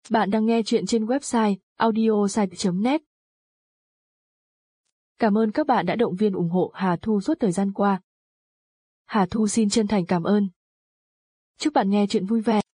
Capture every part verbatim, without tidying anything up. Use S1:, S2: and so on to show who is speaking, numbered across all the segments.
S1: Bạn đang nghe chuyện trên website audiosite chấm net. Cảm ơn các bạn đã động viên ủng hộ Hà Thu suốt thời gian qua. Hà Thu xin chân thành cảm ơn. Chúc bạn nghe chuyện vui vẻ.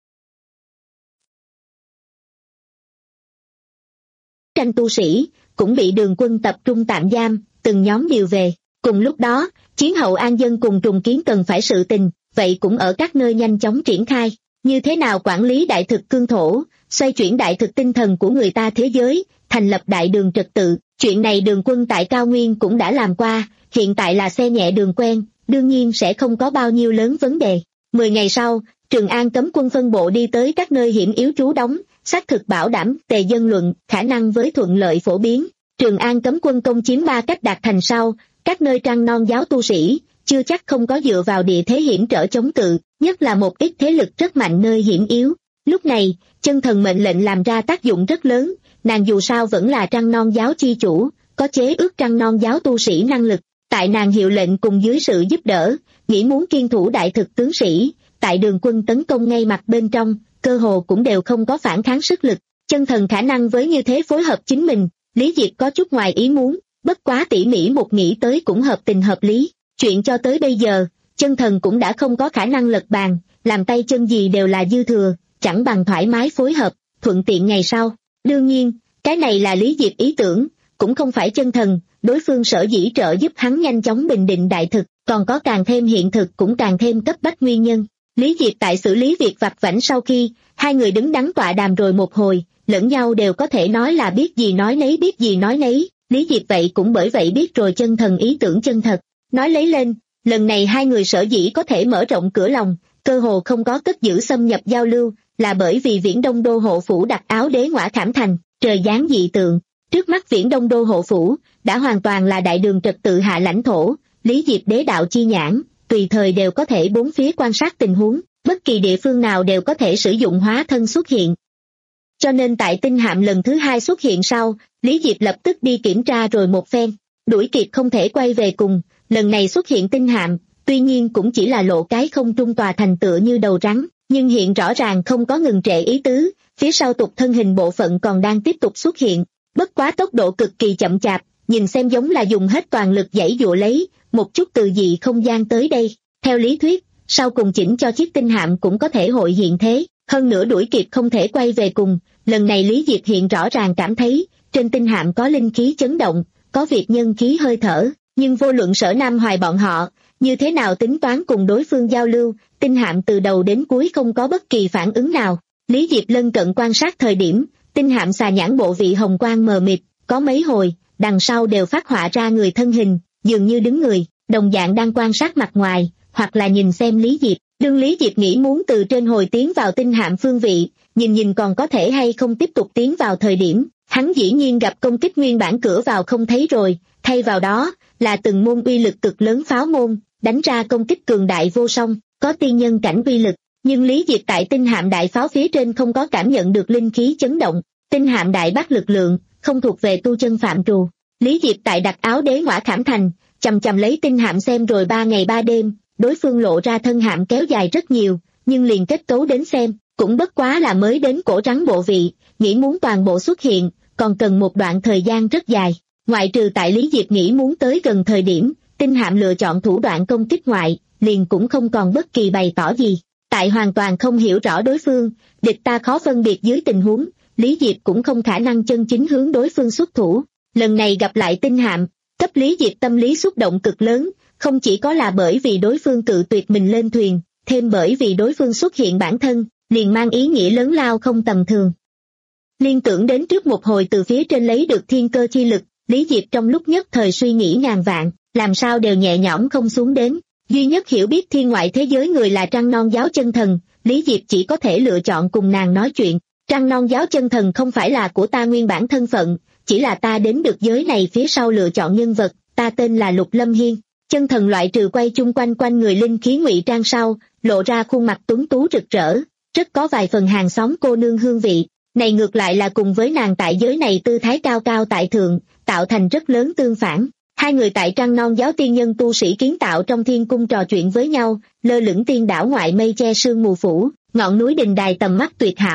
S2: Tranh tu sĩ cũng bị Đường Quân tập trung tạm giam, từng nhóm điều về. Cùng lúc đó, chiến hậu an dân cùng trùng kiến cần phải sự tình, vậy cũng ở các nơi nhanh chóng triển khai. Như thế nào quản lý đại thực cương thổ, xoay chuyển đại thực tinh thần của người ta thế giới, thành lập đại đường trật tự. Chuyện này Đường Quân tại Cao Nguyên cũng đã làm qua, hiện tại là xe nhẹ đường quen, đương nhiên sẽ không có bao nhiêu lớn vấn đề. Mười ngày sau, Trường An cấm quân phân bộ đi tới các nơi hiểm yếu trú đóng, xác thực bảo đảm tề dân luận, khả năng với thuận lợi phổ biến. Trường An cấm quân công chiếm ba cách đạt thành sau, các nơi trăng non giáo tu sĩ, chưa chắc không có dựa vào địa thế hiểm trở chống cự, nhất là một ít thế lực rất mạnh nơi hiểm yếu. Lúc này, Chân Thần mệnh lệnh làm ra tác dụng rất lớn, nàng dù sao vẫn là trăng non giáo chi chủ, có chế ước trăng non giáo tu sĩ năng lực. Tại nàng hiệu lệnh cùng dưới sự giúp đỡ, nghĩ muốn kiên thủ đại thực tướng sĩ, tại Đường Quân tấn công ngay mặt bên trong, cơ hồ cũng đều không có phản kháng sức lực. Chân Thần khả năng với như thế phối hợp chính mình, Lý Diệp có chút ngoài ý muốn, bất quá tỉ mỉ một nghĩ tới cũng hợp tình hợp lý. Chuyện cho tới bây giờ, Chân Thần cũng đã không có khả năng lật bàn, làm tay chân gì đều là dư thừa, chẳng bằng thoải mái phối hợp, thuận tiện ngày sau. Đương nhiên, cái này là Lý Diệp ý tưởng, cũng không phải Chân Thần, đối phương sở dĩ trợ giúp hắn nhanh chóng bình định đại thực, còn có càng thêm hiện thực cũng càng thêm cấp bách nguyên nhân. Lý Diệp tại xử lý việc vặt vãnh sau khi, hai người đứng đắn tọa đàm rồi một hồi, lẫn nhau đều có thể nói là biết gì nói nấy biết gì nói nấy, Lý Diệp vậy cũng bởi vậy biết rồi Chân Thần ý tưởng chân thật. Nói lấy lên, lần này hai người sở dĩ có thể mở rộng cửa lòng, cơ hồ không có cất giữ xâm nhập giao lưu, là bởi vì Viễn Đông Đô hộ phủ đặt áo đế ngõa Khảm Thành, trời giáng dị tượng. Trước mắt Viễn Đông Đô hộ phủ, đã hoàn toàn là đại đường trật tự hạ lãnh thổ, Lý Diệp đế đạo chi nhãn, tùy thời đều có thể bốn phía quan sát tình huống, bất kỳ địa phương nào đều có thể sử dụng hóa thân xuất hiện. Cho nên tại tinh hạm lần thứ hai xuất hiện sau, Lý Diệp lập tức đi kiểm tra rồi một phen, đuổi kịp không thể quay về cùng, lần này xuất hiện tinh hạm, tuy nhiên cũng chỉ là lộ cái không trung tòa thành tựa như đầu rắn, nhưng hiện rõ ràng không có ngừng trệ ý tứ, phía sau tục thân hình bộ phận còn đang tiếp tục xuất hiện, bất quá tốc độ cực kỳ chậm chạp, nhìn xem giống là dùng hết toàn lực giãy dụa lấy, một chút từ dị không gian tới đây. Theo lý thuyết, sau cùng chỉnh cho chiếc tinh hạm cũng có thể hội hiện thế, hơn nữa đuổi kịp không thể quay về cùng, lần này Lý Diệp hiện rõ ràng cảm thấy, trên tinh hạm có linh khí chấn động, có việc nhân khí hơi thở, nhưng vô luận Sở Nam Hoài bọn họ, như thế nào tính toán cùng đối phương giao lưu, tinh hạm từ đầu đến cuối không có bất kỳ phản ứng nào. Lý Diệp lân cận quan sát thời điểm, tinh hạm xà nhãn bộ vị hồng quang mờ mịt, có mấy hồi, đằng sau đều phát họa ra người thân hình, dường như đứng người, đồng dạng đang quan sát mặt ngoài, hoặc là nhìn xem Lý Diệp. Đương Lý Diệp nghĩ muốn từ trên hồi tiến vào tinh hạm phương vị, nhìn nhìn còn có thể hay không tiếp tục tiến vào thời điểm, hắn dĩ nhiên gặp công kích nguyên bản cửa vào không thấy rồi, thay vào đó, là từng môn uy lực cực lớn pháo môn, đánh ra công kích cường đại vô song, có tiên nhân cảnh uy lực, nhưng Lý Diệp tại tinh hạm đại pháo phía trên không có cảm nhận được linh khí chấn động, tinh hạm đại bác lực lượng, không thuộc về tu chân phạm trù. Lý Diệp tại đặt áo đế ngõa Khảm Thành, chầm chầm lấy tinh hạm xem rồi ba ngày ba đêm, đối phương lộ ra thân hạm kéo dài rất nhiều, nhưng liền kết cấu đến xem, cũng bất quá là mới đến cổ rắn bộ vị, nghĩ muốn toàn bộ xuất hiện, còn cần một đoạn thời gian rất dài. Ngoại trừ tại Lý Diệp nghĩ muốn tới gần thời điểm, tinh hạm lựa chọn thủ đoạn công kích ngoại, liền cũng không còn bất kỳ bày tỏ gì. Tại hoàn toàn không hiểu rõ đối phương, địch ta khó phân biệt dưới tình huống, Lý Diệp cũng không khả năng chân chính hướng đối phương xuất thủ. Lần này gặp lại tinh hạm, cấp Lý Diệp tâm lý xúc động cực lớn, không chỉ có là bởi vì đối phương cự tuyệt mình lên thuyền, thêm bởi vì đối phương xuất hiện bản thân, liền mang ý nghĩa lớn lao không tầm thường. Liên tưởng đến trước một hồi từ phía trên lấy được thiên cơ chi lực, Lý Diệp trong lúc nhất thời suy nghĩ ngàn vạn, làm sao đều nhẹ nhõm không xuống đến. Duy nhất hiểu biết thiên ngoại thế giới người là Trăng Non giáo Chân Thần, Lý Diệp chỉ có thể lựa chọn cùng nàng nói chuyện. Trăng Non giáo Chân Thần không phải là của ta nguyên bản thân phận, chỉ là ta đến được giới này phía sau lựa chọn nhân vật, ta tên là Lục Lâm Hiên. Chân Thần loại trừ quay chung quanh quanh người linh khí ngụy trang sau, lộ ra khuôn mặt tuấn tú rực rỡ, rất có vài phần hàng xóm cô nương hương vị. Này ngược lại là cùng với nàng tại giới này tư thái cao cao tại thượng, tạo thành rất lớn tương phản. Hai người tại Trăng Non giáo tiên nhân tu sĩ kiến tạo trong thiên cung trò chuyện với nhau, lơ lửng tiên đảo ngoại mây che sương mù phủ, ngọn núi đình đài tầm mắt tuyệt hảo,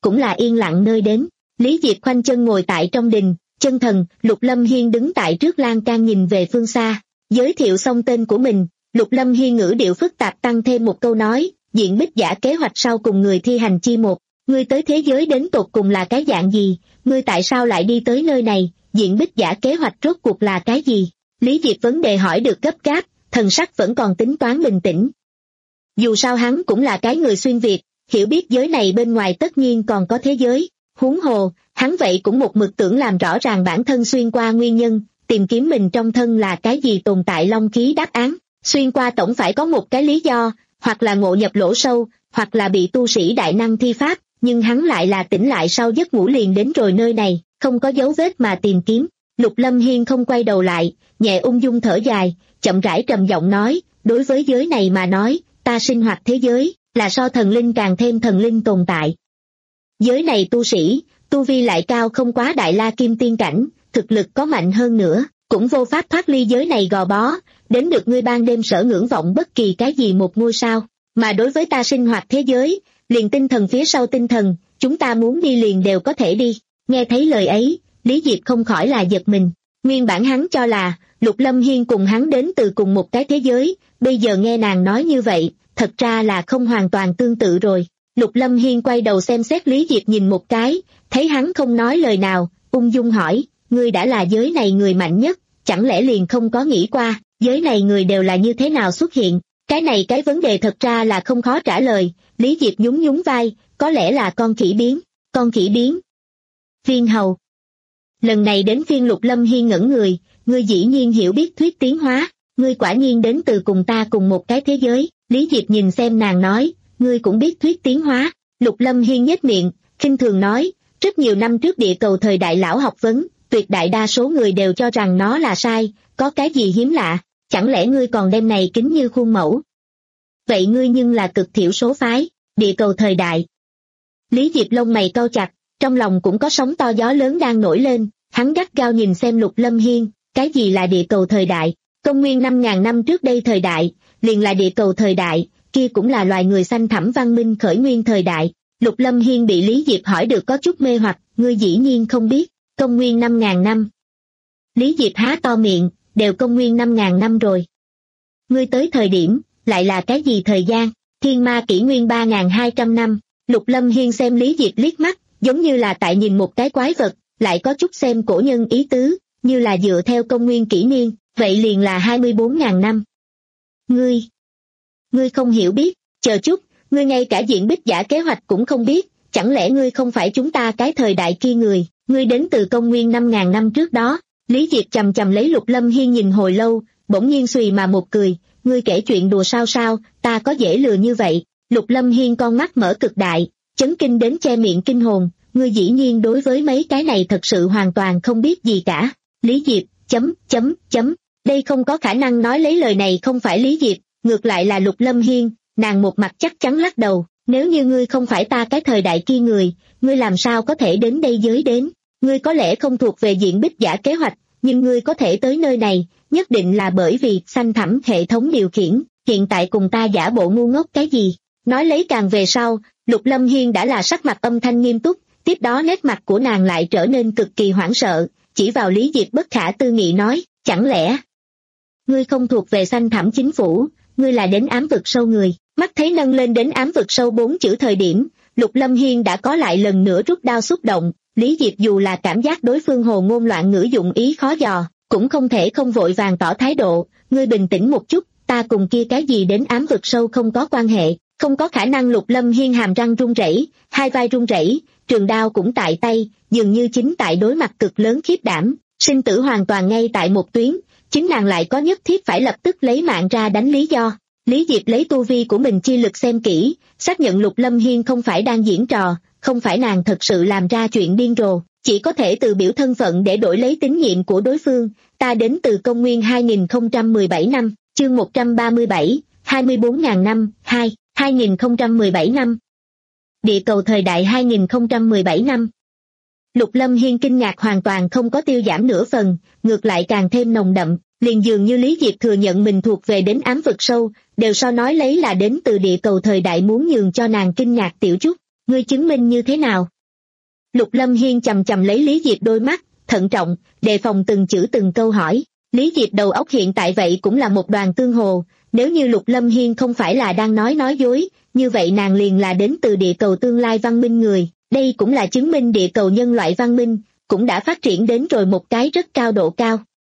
S2: cũng là yên lặng nơi đến. Lý Diệp khoanh chân ngồi tại trong đình, chân thần. Lục Lâm Hiên đứng tại trước lan can nhìn về phương xa, giới thiệu xong tên của mình. Lục Lâm Hiên ngữ điệu phức tạp tăng thêm một câu nói, diện bích giả kế hoạch sau cùng người thi hành chi một. Ngươi tới thế giới đến tột cùng là cái dạng gì? Ngươi tại sao lại đi tới nơi này? Diện bích giả kế hoạch rốt cuộc là cái gì? Lý Diệp vấn đề hỏi được gấp gáp, thần sắc vẫn còn tính toán bình tĩnh. Dù sao hắn cũng là cái người xuyên Việt, hiểu biết giới này bên ngoài tất nhiên còn có thế giới. Huống hồ, hắn vậy cũng một mực tưởng làm rõ ràng bản thân xuyên qua nguyên nhân, tìm kiếm mình trong thân là cái gì tồn tại long khí đáp án. Xuyên qua tổng phải có một cái lý do, hoặc là ngộ nhập lỗ sâu, hoặc là bị tu sĩ đại năng thi pháp, nhưng hắn lại là tỉnh lại sau giấc ngủ liền đến rồi nơi này, không có dấu vết mà tìm kiếm. Lục Lâm Hiên không quay đầu lại, nhẹ ung dung thở dài, chậm rãi trầm giọng nói, đối với giới này mà nói, ta sinh hoạt thế giới, là so thần linh càng thêm thần linh tồn tại. Giới này tu sĩ, tu vi lại cao không quá đại la kim tiên cảnh, thực lực có mạnh hơn nữa, cũng vô pháp thoát ly giới này gò bó, đến được ngươi ban đêm sở ngưỡng vọng bất kỳ cái gì một ngôi sao. Mà đối với ta sinh hoạt thế giới, liền tinh thần phía sau tinh thần, chúng ta muốn đi liền đều có thể đi. Nghe thấy lời ấy, Lý Diệp không khỏi là giật mình. Nguyên bản hắn cho là, Lục Lâm Hiên cùng hắn đến từ cùng một cái thế giới, bây giờ nghe nàng nói như vậy, thật ra là không hoàn toàn tương tự rồi. Lục Lâm Hiên quay đầu xem xét Lý Diệp nhìn một cái, thấy hắn không nói lời nào, ung dung hỏi, ngươi đã là giới này người mạnh nhất, chẳng lẽ liền không có nghĩ qua, giới này người đều là như thế nào xuất hiện? Cái này cái vấn đề thật ra là không khó trả lời. Lý Diệp nhún nhún vai, có lẽ là con khỉ biến. Con khỉ biến? Viên hầu. Lần này đến phiên Lục Lâm Hiên ngẩn người, ngươi dĩ nhiên hiểu biết thuyết tiến hóa, ngươi quả nhiên đến từ cùng ta cùng một cái thế giới. Lý Diệp nhìn xem nàng nói, ngươi cũng biết thuyết tiến hóa. Lục Lâm Hiên nhếch miệng, khinh thường nói, rất nhiều năm trước địa cầu thời đại lão học vấn, tuyệt đại đa số người đều cho rằng nó là sai, có cái gì hiếm lạ, chẳng lẽ ngươi còn đem này kính như khuôn mẫu? Vậy ngươi nhưng là cực thiểu số phái, địa cầu thời đại. Lý Diệp lông mày cau chặt, trong lòng cũng có sóng to gió lớn đang nổi lên, hắn gắt gao nhìn xem Lục Lâm Hiên, cái gì là địa cầu thời đại? Công nguyên năm ngàn năm trước đây thời đại, liền là địa cầu thời đại, kia cũng là loài người xanh thẳm văn minh khởi nguyên thời đại. Lục Lâm Hiên bị Lý Diệp hỏi được có chút mê hoặc, ngươi dĩ nhiên không biết, công nguyên năm ngàn năm. Lý Diệp há to miệng, đều công nguyên năm ngàn năm rồi. Ngươi tới thời điểm, lại là cái gì thời gian? Thiên ma kỷ nguyên ba ngàn hai trăm năm. Lục Lâm Hiên xem Lý Diệp liếc mắt, giống như là tại nhìn một cái quái vật, lại có chút xem cổ nhân ý tứ, như là dựa theo công nguyên kỷ niên, vậy liền là hai mươi bốn ngàn năm. Ngươi, ngươi không hiểu biết, chờ chút, ngươi ngay cả diện bích giả kế hoạch cũng không biết, chẳng lẽ ngươi không phải chúng ta cái thời đại kia người, ngươi đến từ công nguyên năm ngàn năm trước đó. Lý Diệp chầm chầm lấy Lục Lâm Hiên nhìn hồi lâu, bỗng nhiên xùy mà một cười, ngươi kể chuyện đùa sao sao, ta có dễ lừa như vậy? Lục Lâm Hiên con mắt mở cực đại, chấn kinh đến che miệng kinh hồn, ngươi dĩ nhiên đối với mấy cái này thật sự hoàn toàn không biết gì cả. Lý Diệp, chấm, chấm, chấm, đây không có khả năng nói lấy lời này không phải Lý Diệp, ngược lại là Lục Lâm Hiên, nàng một mặt chắc chắn lắc đầu, nếu như ngươi không phải ta cái thời đại kia người, ngươi làm sao có thể đến đây giới đến? Ngươi có lẽ không thuộc về diện bích giả kế hoạch, nhưng ngươi có thể tới nơi này, nhất định là bởi vì xanh thẳm hệ thống điều khiển, hiện tại cùng ta giả bộ ngu ngốc cái gì. Nói lấy càng về sau, Lục Lâm Hiên đã là sắc mặt âm thanh nghiêm túc, tiếp đó nét mặt của nàng lại trở nên cực kỳ hoảng sợ, chỉ vào Lý Diệp bất khả tư nghị nói, chẳng lẽ ngươi không thuộc về xanh thẳm chính phủ, ngươi là đến ám vực sâu người. Mắt thấy nâng lên đến ám vực sâu bốn chữ thời điểm, Lục Lâm Hiên đã có lại lần nữa rút đao xúc động. Lý Diệp dù là cảm giác đối phương hồ ngôn loạn ngữ dụng ý khó dò, cũng không thể không vội vàng tỏ thái độ, ngươi bình tĩnh một chút, ta cùng kia cái gì đến ám vực sâu không có quan hệ, không có khả năng. Lục Lâm Hiên hàm răng run rẩy, hai vai run rẩy, trường đao cũng tại tay, dường như chính tại đối mặt cực lớn khiếp đảm, sinh tử hoàn toàn ngay tại một tuyến, chính nàng lại có nhất thiết phải lập tức lấy mạng ra đánh lý do. Lý Diệp lấy tu vi của mình chi lực xem kỹ, xác nhận Lục Lâm Hiên không phải đang diễn trò, không phải nàng thật sự làm ra chuyện điên rồ, chỉ có thể từ biểu thân phận để đổi lấy tín nhiệm của đối phương. Ta đến từ công nguyên hai nghìn không trăm mười bảy năm, chương một trăm ba mươi bảy, hai mươi bốn ngàn năm, hai, hai nghìn không trăm mười bảy năm. Địa cầu thời đại hai nghìn không trăm mười bảy năm. Lục Lâm Hiên kinh ngạc hoàn toàn không có tiêu giảm nửa phần, ngược lại càng thêm nồng đậm, liền dường như Lý Diệp thừa nhận mình thuộc về đến ám vực sâu, đều so nói lấy là đến từ địa cầu thời đại muốn nhường cho nàng kinh ngạc tiểu chút. Ngươi chứng minh như thế nào? Lục Lâm Hiên chầm chầm lấy Lý Diệp đôi mắt, thận trọng, đề phòng từng chữ từng câu hỏi. Lý Diệp đầu óc hiện tại vậy cũng là một đoàn tương hồ, nếu như Lục Lâm Hiên không phải là đang nói nói dối, như vậy nàng liền là đến từ địa cầu tương lai văn minh người, đây cũng là chứng minh địa cầu nhân loại văn minh, cũng đã phát triển đến rồi một cái rất cao độ cao.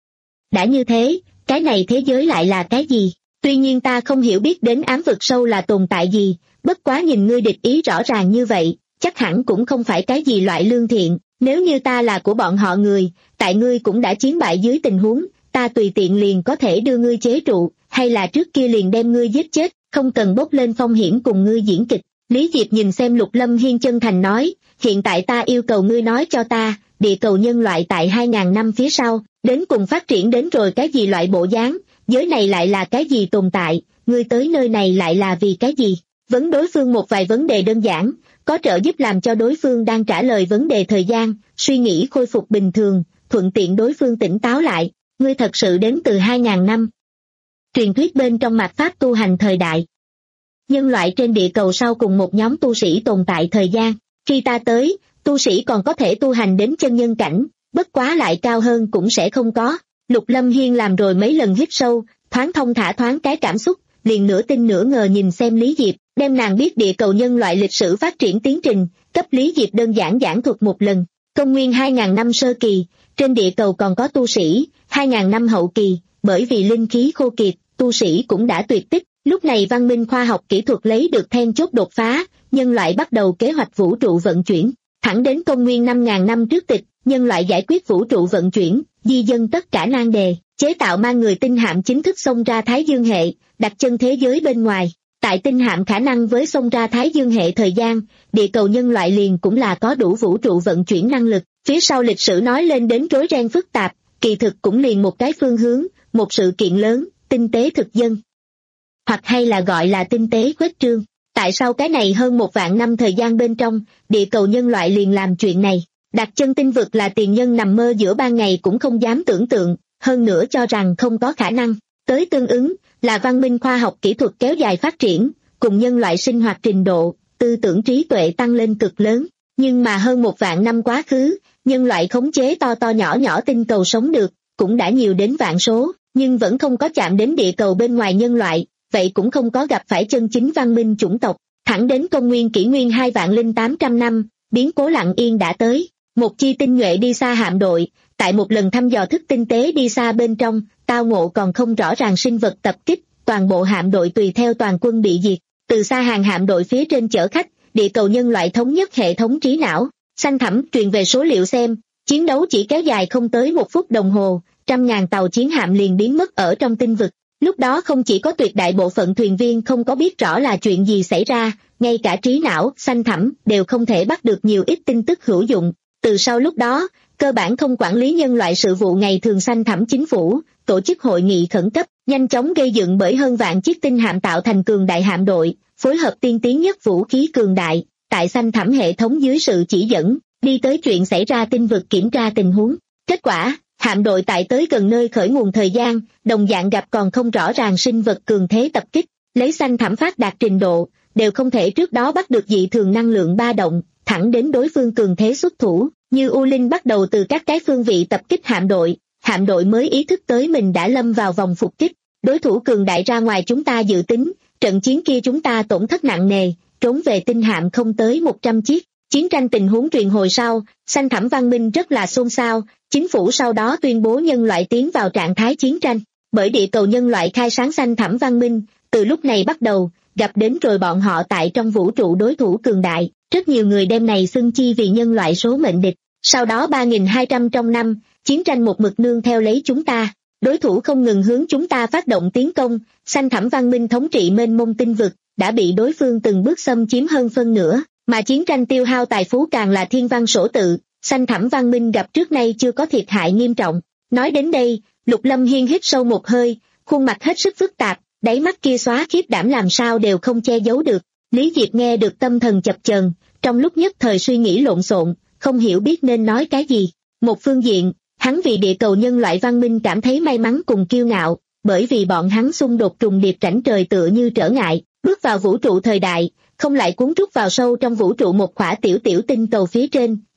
S2: Đã như thế, cái này thế giới lại là cái gì? Tuy nhiên ta không hiểu biết đến ám vực sâu là tồn tại gì, bất quá nhìn ngươi địch ý rõ ràng như vậy, chắc hẳn cũng không phải cái gì loại lương thiện, nếu như ta là của bọn họ người, tại ngươi cũng đã chiến bại dưới tình huống, ta tùy tiện liền có thể đưa ngươi chế trụ, hay là trước kia liền đem ngươi giết chết, không cần bốc lên phong hiểm cùng ngươi diễn kịch. Lý Diệp nhìn xem Lục Lâm Hiên chân thành nói, hiện tại ta yêu cầu ngươi nói cho ta, địa cầu nhân loại tại hai ngàn năm phía sau, đến cùng phát triển đến rồi cái gì loại bộ dáng, giới này lại là cái gì tồn tại, ngươi tới nơi này lại là vì cái gì? Vấn đối phương một vài vấn đề đơn giản, có trợ giúp làm cho đối phương đang trả lời vấn đề thời gian, suy nghĩ khôi phục bình thường, thuận tiện đối phương tỉnh táo lại, ngươi thật sự đến từ hai ngàn năm. Truyền thuyết bên trong mạt pháp tu hành thời đại. Nhân loại trên địa cầu sau cùng một nhóm tu sĩ tồn tại thời gian, khi ta tới, tu sĩ còn có thể tu hành đến chân nhân cảnh, bất quá lại cao hơn cũng sẽ không có. Lục Lâm Hiên làm rồi mấy lần hít sâu, thoáng thông thả thoáng cái cảm xúc, liền nửa tin nửa ngờ nhìn xem Lý Diệp, đem nàng biết địa cầu nhân loại lịch sử phát triển tiến trình, cấp Lý Diệp đơn giản giảng thuật một lần. Công nguyên hai ngàn năm sơ kỳ, trên địa cầu còn có tu sĩ, hai ngàn năm hậu kỳ, bởi vì linh khí khô kiệt, tu sĩ cũng đã tuyệt tích, lúc này văn minh khoa học kỹ thuật lấy được then chốt đột phá, nhân loại bắt đầu kế hoạch vũ trụ vận chuyển, thẳng đến công nguyên năm ngàn năm trước tịch, nhân loại giải quyết vũ trụ vận chuyển, di dân tất cả nan đề, chế tạo mang người tinh hạm chính thức xông ra Thái Dương hệ, đặt chân thế giới bên ngoài. Tại tinh hạm khả năng với xông ra Thái Dương hệ thời gian, địa cầu nhân loại liền cũng là có đủ vũ trụ vận chuyển năng lực, phía sau lịch sử nói lên đến rối ren phức tạp, kỳ thực cũng liền một cái phương hướng, một sự kiện lớn, tinh tế thực dân. Hoặc hay là gọi là tinh tế khuếch trương. Tại sao cái này hơn một vạn năm thời gian bên trong, địa cầu nhân loại liền làm chuyện này, đặt chân tinh vực là tiền nhân nằm mơ giữa ban ngày cũng không dám tưởng tượng, hơn nữa cho rằng không có khả năng, tới tương ứng, là văn minh khoa học kỹ thuật kéo dài phát triển, cùng nhân loại sinh hoạt trình độ, tư tưởng trí tuệ tăng lên cực lớn, nhưng mà hơn một vạn năm quá khứ, nhân loại khống chế to to nhỏ nhỏ tinh cầu sống được, cũng đã nhiều đến vạn số, nhưng vẫn không có chạm đến địa cầu bên ngoài nhân loại, vậy cũng không có gặp phải chân chính văn minh chủng tộc, thẳng đến công nguyên kỷ nguyên hai vạn linh tám trăm năm, biến cố lặng yên đã tới, một chi tinh nhuệ đi xa hạm đội, tại một lần thăm dò thức tinh tế đi xa bên trong, tao ngộ còn không rõ ràng sinh vật tập kích, toàn bộ hạm đội tùy theo toàn quân bị diệt, từ xa hàng hạm đội phía trên chở khách, địa cầu nhân loại thống nhất hệ thống trí não, xanh thẳm truyền về số liệu xem, chiến đấu chỉ kéo dài không tới một phút đồng hồ, trăm ngàn tàu chiến hạm liền biến mất ở trong tinh vực. Lúc đó không chỉ có tuyệt đại bộ phận thuyền viên không có biết rõ là chuyện gì xảy ra, ngay cả trí não, xanh thẳm, đều không thể bắt được nhiều ít tin tức hữu dụng. Từ sau lúc đó, cơ bản không quản lý nhân loại sự vụ ngày thường xanh thẳm chính phủ, tổ chức hội nghị khẩn cấp, nhanh chóng gây dựng bởi hơn vạn chiếc tinh hạm tạo thành cường đại hạm đội, phối hợp tiên tiến nhất vũ khí cường đại, tại xanh thẳm hệ thống dưới sự chỉ dẫn, đi tới chuyện xảy ra tinh vực kiểm tra tình huống. Kết quả, hạm đội tại tới gần nơi khởi nguồn thời gian, đồng dạng gặp còn không rõ ràng sinh vật cường thế tập kích, lấy xanh thẳm phát đạt trình độ, đều không thể trước đó bắt được dị thường năng lượng ba động, thẳng đến đối phương cường thế xuất thủ, như U Linh bắt đầu từ các cái phương vị tập kích hạm đội, hạm đội mới ý thức tới mình đã lâm vào vòng phục kích, đối thủ cường đại ra ngoài chúng ta dự tính, trận chiến kia chúng ta tổn thất nặng nề, trốn về tinh hạm không tới một trăm chiếc. Chiến tranh tình huống truyền hồi sau, xanh thẳm văn minh rất là xôn xao, chính phủ sau đó tuyên bố nhân loại tiến vào trạng thái chiến tranh, bởi địa cầu nhân loại khai sáng xanh thẳm văn minh, từ lúc này bắt đầu, gặp đến rồi bọn họ tại trong vũ trụ đối thủ cường đại, rất nhiều người đem này xưng chi vì nhân loại số mệnh địch, sau đó ba nghìn hai trăm trong năm, chiến tranh một mực nương theo lấy chúng ta, đối thủ không ngừng hướng chúng ta phát động tiến công, xanh thẳm văn minh thống trị mênh mông tinh vực, đã bị đối phương từng bước xâm chiếm hơn phân nửa. Mà chiến tranh tiêu hao tài phú càng là thiên văn sổ tự, xanh thẳm văn minh gặp trước nay chưa có thiệt hại nghiêm trọng. Nói đến đây, Lục Lâm Hiên hít sâu một hơi, khuôn mặt hết sức phức tạp, đáy mắt kia xóa khiếp đảm làm sao đều không che giấu được. Lý Diệp nghe được tâm thần chập chờn, trong lúc nhất thời suy nghĩ lộn xộn, không hiểu biết nên nói cái gì. Một phương diện, hắn vì địa cầu nhân loại văn minh cảm thấy may mắn cùng kiêu ngạo, bởi vì bọn hắn xung đột trùng điệp rảnh trời tựa như trở ngại, bước vào vũ trụ thời đại, không lại cuốn rút vào sâu trong vũ trụ một khỏa tiểu tiểu tinh cầu phía trên,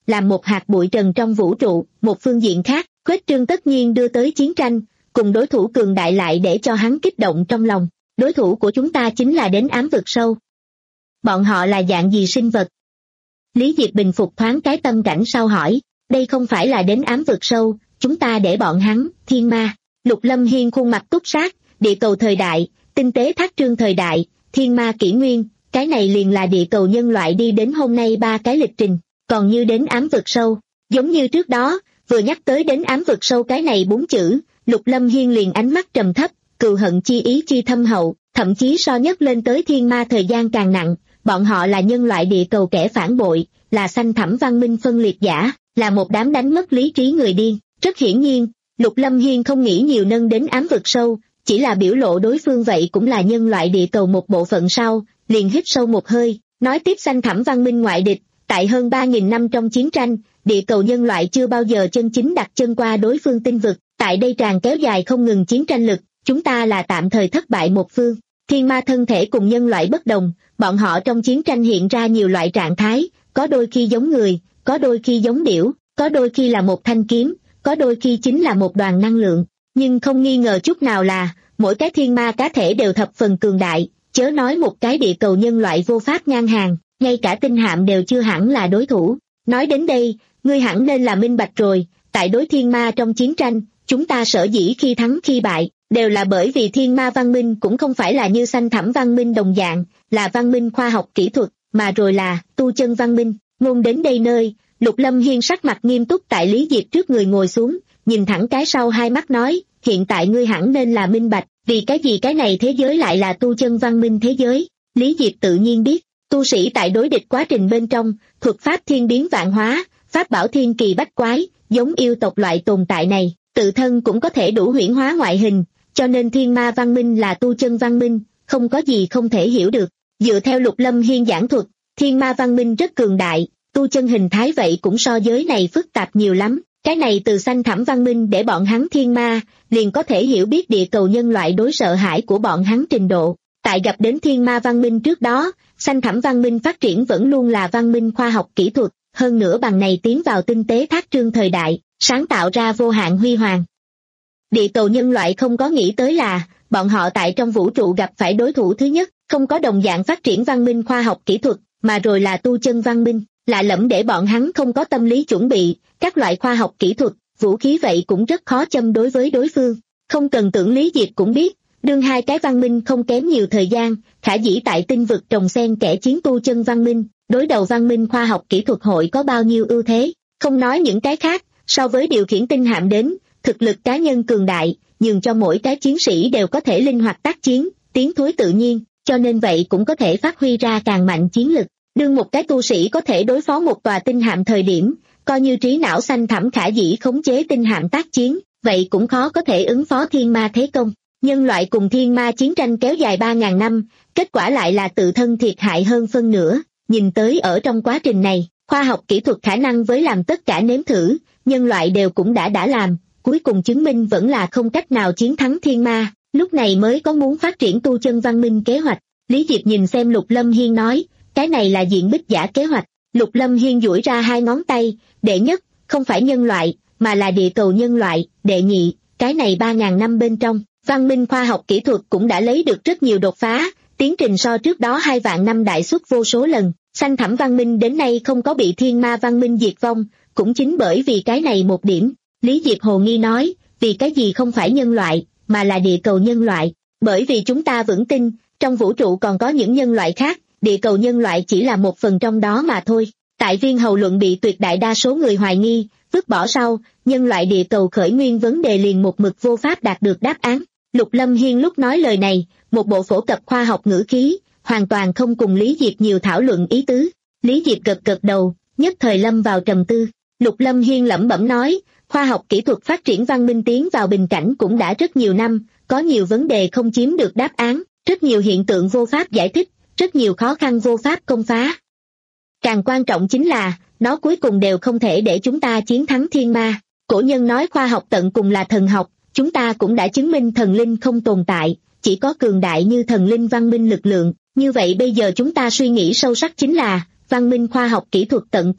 S2: làm một hạt bụi trần trong vũ trụ. Một phương diện khác, khuếch trương tất nhiên đưa tới chiến tranh, cùng đối thủ cường đại lại để cho hắn kích động trong lòng. Đối thủ của chúng ta chính là đến ám vực sâu. Bọn họ là dạng gì sinh vật? Lý Diệp bình phục thoáng cái tâm cảnh sau hỏi. Đây không phải là đến ám vực sâu, chúng ta để bọn hắn, thiên ma. Lục Lâm Hiên khuôn mặt túc sát, địa cầu thời đại, tinh tế thác trương thời đại, thiên ma kỷ nguyên, cái này liền là địa cầu nhân loại đi đến hôm nay ba cái lịch trình. Còn như đến ám vực sâu, giống như trước đó, vừa nhắc tới đến ám vực sâu cái này bốn chữ, Lục Lâm Hiên liền ánh mắt trầm thấp, cừu hận chi ý chi thâm hậu, thậm chí so nhất lên tới thiên ma thời gian càng nặng. Bọn họ là nhân loại địa cầu kẻ phản bội, là xanh thẳm văn minh phân liệt giả, là một đám đánh mất lý trí người điên. Rất hiển nhiên, Lục Lâm Hiên không nghĩ nhiều nâng đến ám vực sâu, chỉ là biểu lộ đối phương vậy cũng là nhân loại địa cầu một bộ phận sau, liền hít sâu một hơi, nói tiếp xanh thẳm văn minh ngoại địch. Tại hơn ba nghìn năm trong chiến tranh, địa cầu nhân loại chưa bao giờ chân chính đặt chân qua đối phương tinh vực. Tại đây tràn kéo dài không ngừng chiến tranh lực, chúng ta là tạm thời thất bại một phương. Thiên ma thân thể cùng nhân loại bất đồng, bọn họ trong chiến tranh hiện ra nhiều loại trạng thái, có đôi khi giống người, có đôi khi giống điểu, có đôi khi là một thanh kiếm, có đôi khi chính là một đoàn năng lượng. Nhưng không nghi ngờ chút nào là, mỗi cái thiên ma cá thể đều thập phần cường đại, chớ nói một cái địa cầu nhân loại vô pháp ngang hàng, ngay cả tinh hạm đều chưa hẳn là đối thủ. Nói đến đây, ngươi hẳn nên là minh bạch rồi, tại đối thiên ma trong chiến tranh, chúng ta sở dĩ khi thắng khi bại, đều là bởi vì thiên ma văn minh cũng không phải là như xanh thẳm văn minh đồng dạng, là văn minh khoa học kỹ thuật, mà rồi là tu chân văn minh. Ngôn đến đây nơi, Lục Lâm Hiên sắc mặt nghiêm túc tại Lý Diệp trước người ngồi xuống, nhìn thẳng cái sau hai mắt nói, hiện tại ngươi hẳn nên là minh bạch, vì cái gì cái này thế giới lại là tu chân văn minh thế giới. Lý Diệp tự nhiên biết, tu sĩ tại đối địch quá trình bên trong, thuật pháp thiên biến vạn hóa, pháp bảo thiên kỳ bách quái, giống yêu tộc loại tồn tại này, tự thân cũng có thể đủ huyễn hóa ngoại hình, cho nên thiên ma văn minh là tu chân văn minh, không có gì không thể hiểu được. Dựa theo Lục Lâm Hiên giảng thuật, thiên ma văn minh rất cường đại, tu chân hình thái vậy cũng so giới này phức tạp nhiều lắm. Cái này từ xanh thẳm văn minh để bọn hắn thiên ma, liền có thể hiểu biết địa cầu nhân loại đối sợ hãi của bọn hắn trình độ. Tại gặp đến thiên ma văn minh trước đó, xanh thẳm văn minh phát triển vẫn luôn là văn minh khoa học kỹ thuật, hơn nữa bằng này tiến vào tinh tế thác trương thời đại, sáng tạo ra vô hạn huy hoàng. Địa cầu nhân loại không có nghĩ tới là, bọn họ tại trong vũ trụ gặp phải đối thủ thứ nhất, không có đồng dạng phát triển văn minh khoa học kỹ thuật, mà rồi là tu chân văn minh, lạ lẫm để bọn hắn không có tâm lý chuẩn bị, các loại khoa học kỹ thuật, vũ khí vậy cũng rất khó châm đối với đối phương. Không cần tưởng Lý Diệp cũng biết, đương hai cái văn minh không kém nhiều thời gian, khả dĩ tại tinh vực trồng xen kẻ chiến tu chân văn minh, đối đầu văn minh khoa học kỹ thuật hội có bao nhiêu ưu thế. Không nói những cái khác, so với điều khiển tinh hạm đến, thực lực cá nhân cường đại, nhường cho mỗi cái chiến sĩ đều có thể linh hoạt tác chiến, tiến thối tự nhiên, cho nên vậy cũng có thể phát huy ra càng mạnh chiến lực. Đương một cái tu sĩ có thể đối phó một tòa tinh hạm thời điểm, coi như trí não xanh thẳm khả dĩ khống chế tinh hạm tác chiến, vậy cũng khó có thể ứng phó thiên ma thế công. Nhân loại cùng thiên ma chiến tranh kéo dài ba ngàn năm, kết quả lại là tự thân thiệt hại hơn phân nửa. Nhìn tới ở trong quá trình này, khoa học kỹ thuật khả năng với làm tất cả nếm thử, nhân loại đều cũng đã đã làm, cuối cùng chứng minh vẫn là không cách nào chiến thắng thiên ma, lúc này mới có muốn phát triển tu chân văn minh kế hoạch. Lý Diệp nhìn xem Lục Lâm Hiên nói, cái này là diện bích giả kế hoạch. Lục Lâm Hiên duỗi ra hai ngón tay, đệ nhất, không phải nhân loại, mà là địa cầu nhân loại, đệ nhị, cái này ba ngàn năm bên trong, văn minh khoa học kỹ thuật cũng đã lấy được rất nhiều đột phá, tiến trình so trước đó hai vạn năm đại suất vô số lần, xanh thẳm văn minh đến nay không có bị thiên ma văn minh diệt vong, cũng chính bởi vì cái này một điểm. Lý Diệp hồ nghi nói, vì cái gì không phải nhân loại, mà là địa cầu nhân loại, bởi vì chúng ta vững tin, trong vũ trụ còn có những nhân loại khác, địa cầu nhân loại chỉ là một phần trong đó mà thôi. Tại viên hầu luận bị tuyệt đại đa số người hoài nghi, vứt bỏ sau, nhân loại địa cầu khởi nguyên vấn đề liền một mực vô pháp đạt được đáp án. Lục Lâm Hiên lúc nói lời này, một bộ phổ cập khoa học ngữ khí, hoàn toàn không cùng Lý Diệp nhiều thảo luận ý tứ. Lý Diệp gật gật đầu, nhất thời lâm vào trầm tư. Lục Lâm Hiên lẩm bẩm nói, khoa học kỹ thuật phát triển văn minh tiến vào bình cảnh cũng đã rất nhiều năm, có nhiều vấn đề không chiếm được đáp án, rất nhiều hiện tượng vô pháp giải thích, rất nhiều khó khăn vô pháp công phá. Càng quan trọng chính là, nó cuối cùng đều không thể để chúng ta chiến thắng thiên ma. Cổ nhân nói khoa học tận cùng là thần học, chúng ta cũng đã chứng minh thần linh không tồn tại, chỉ có cường đại như thần linh văn minh lực lượng. Như vậy bây giờ chúng ta suy nghĩ sâu sắc chính là, văn minh khoa học kỹ thuật tận cùng,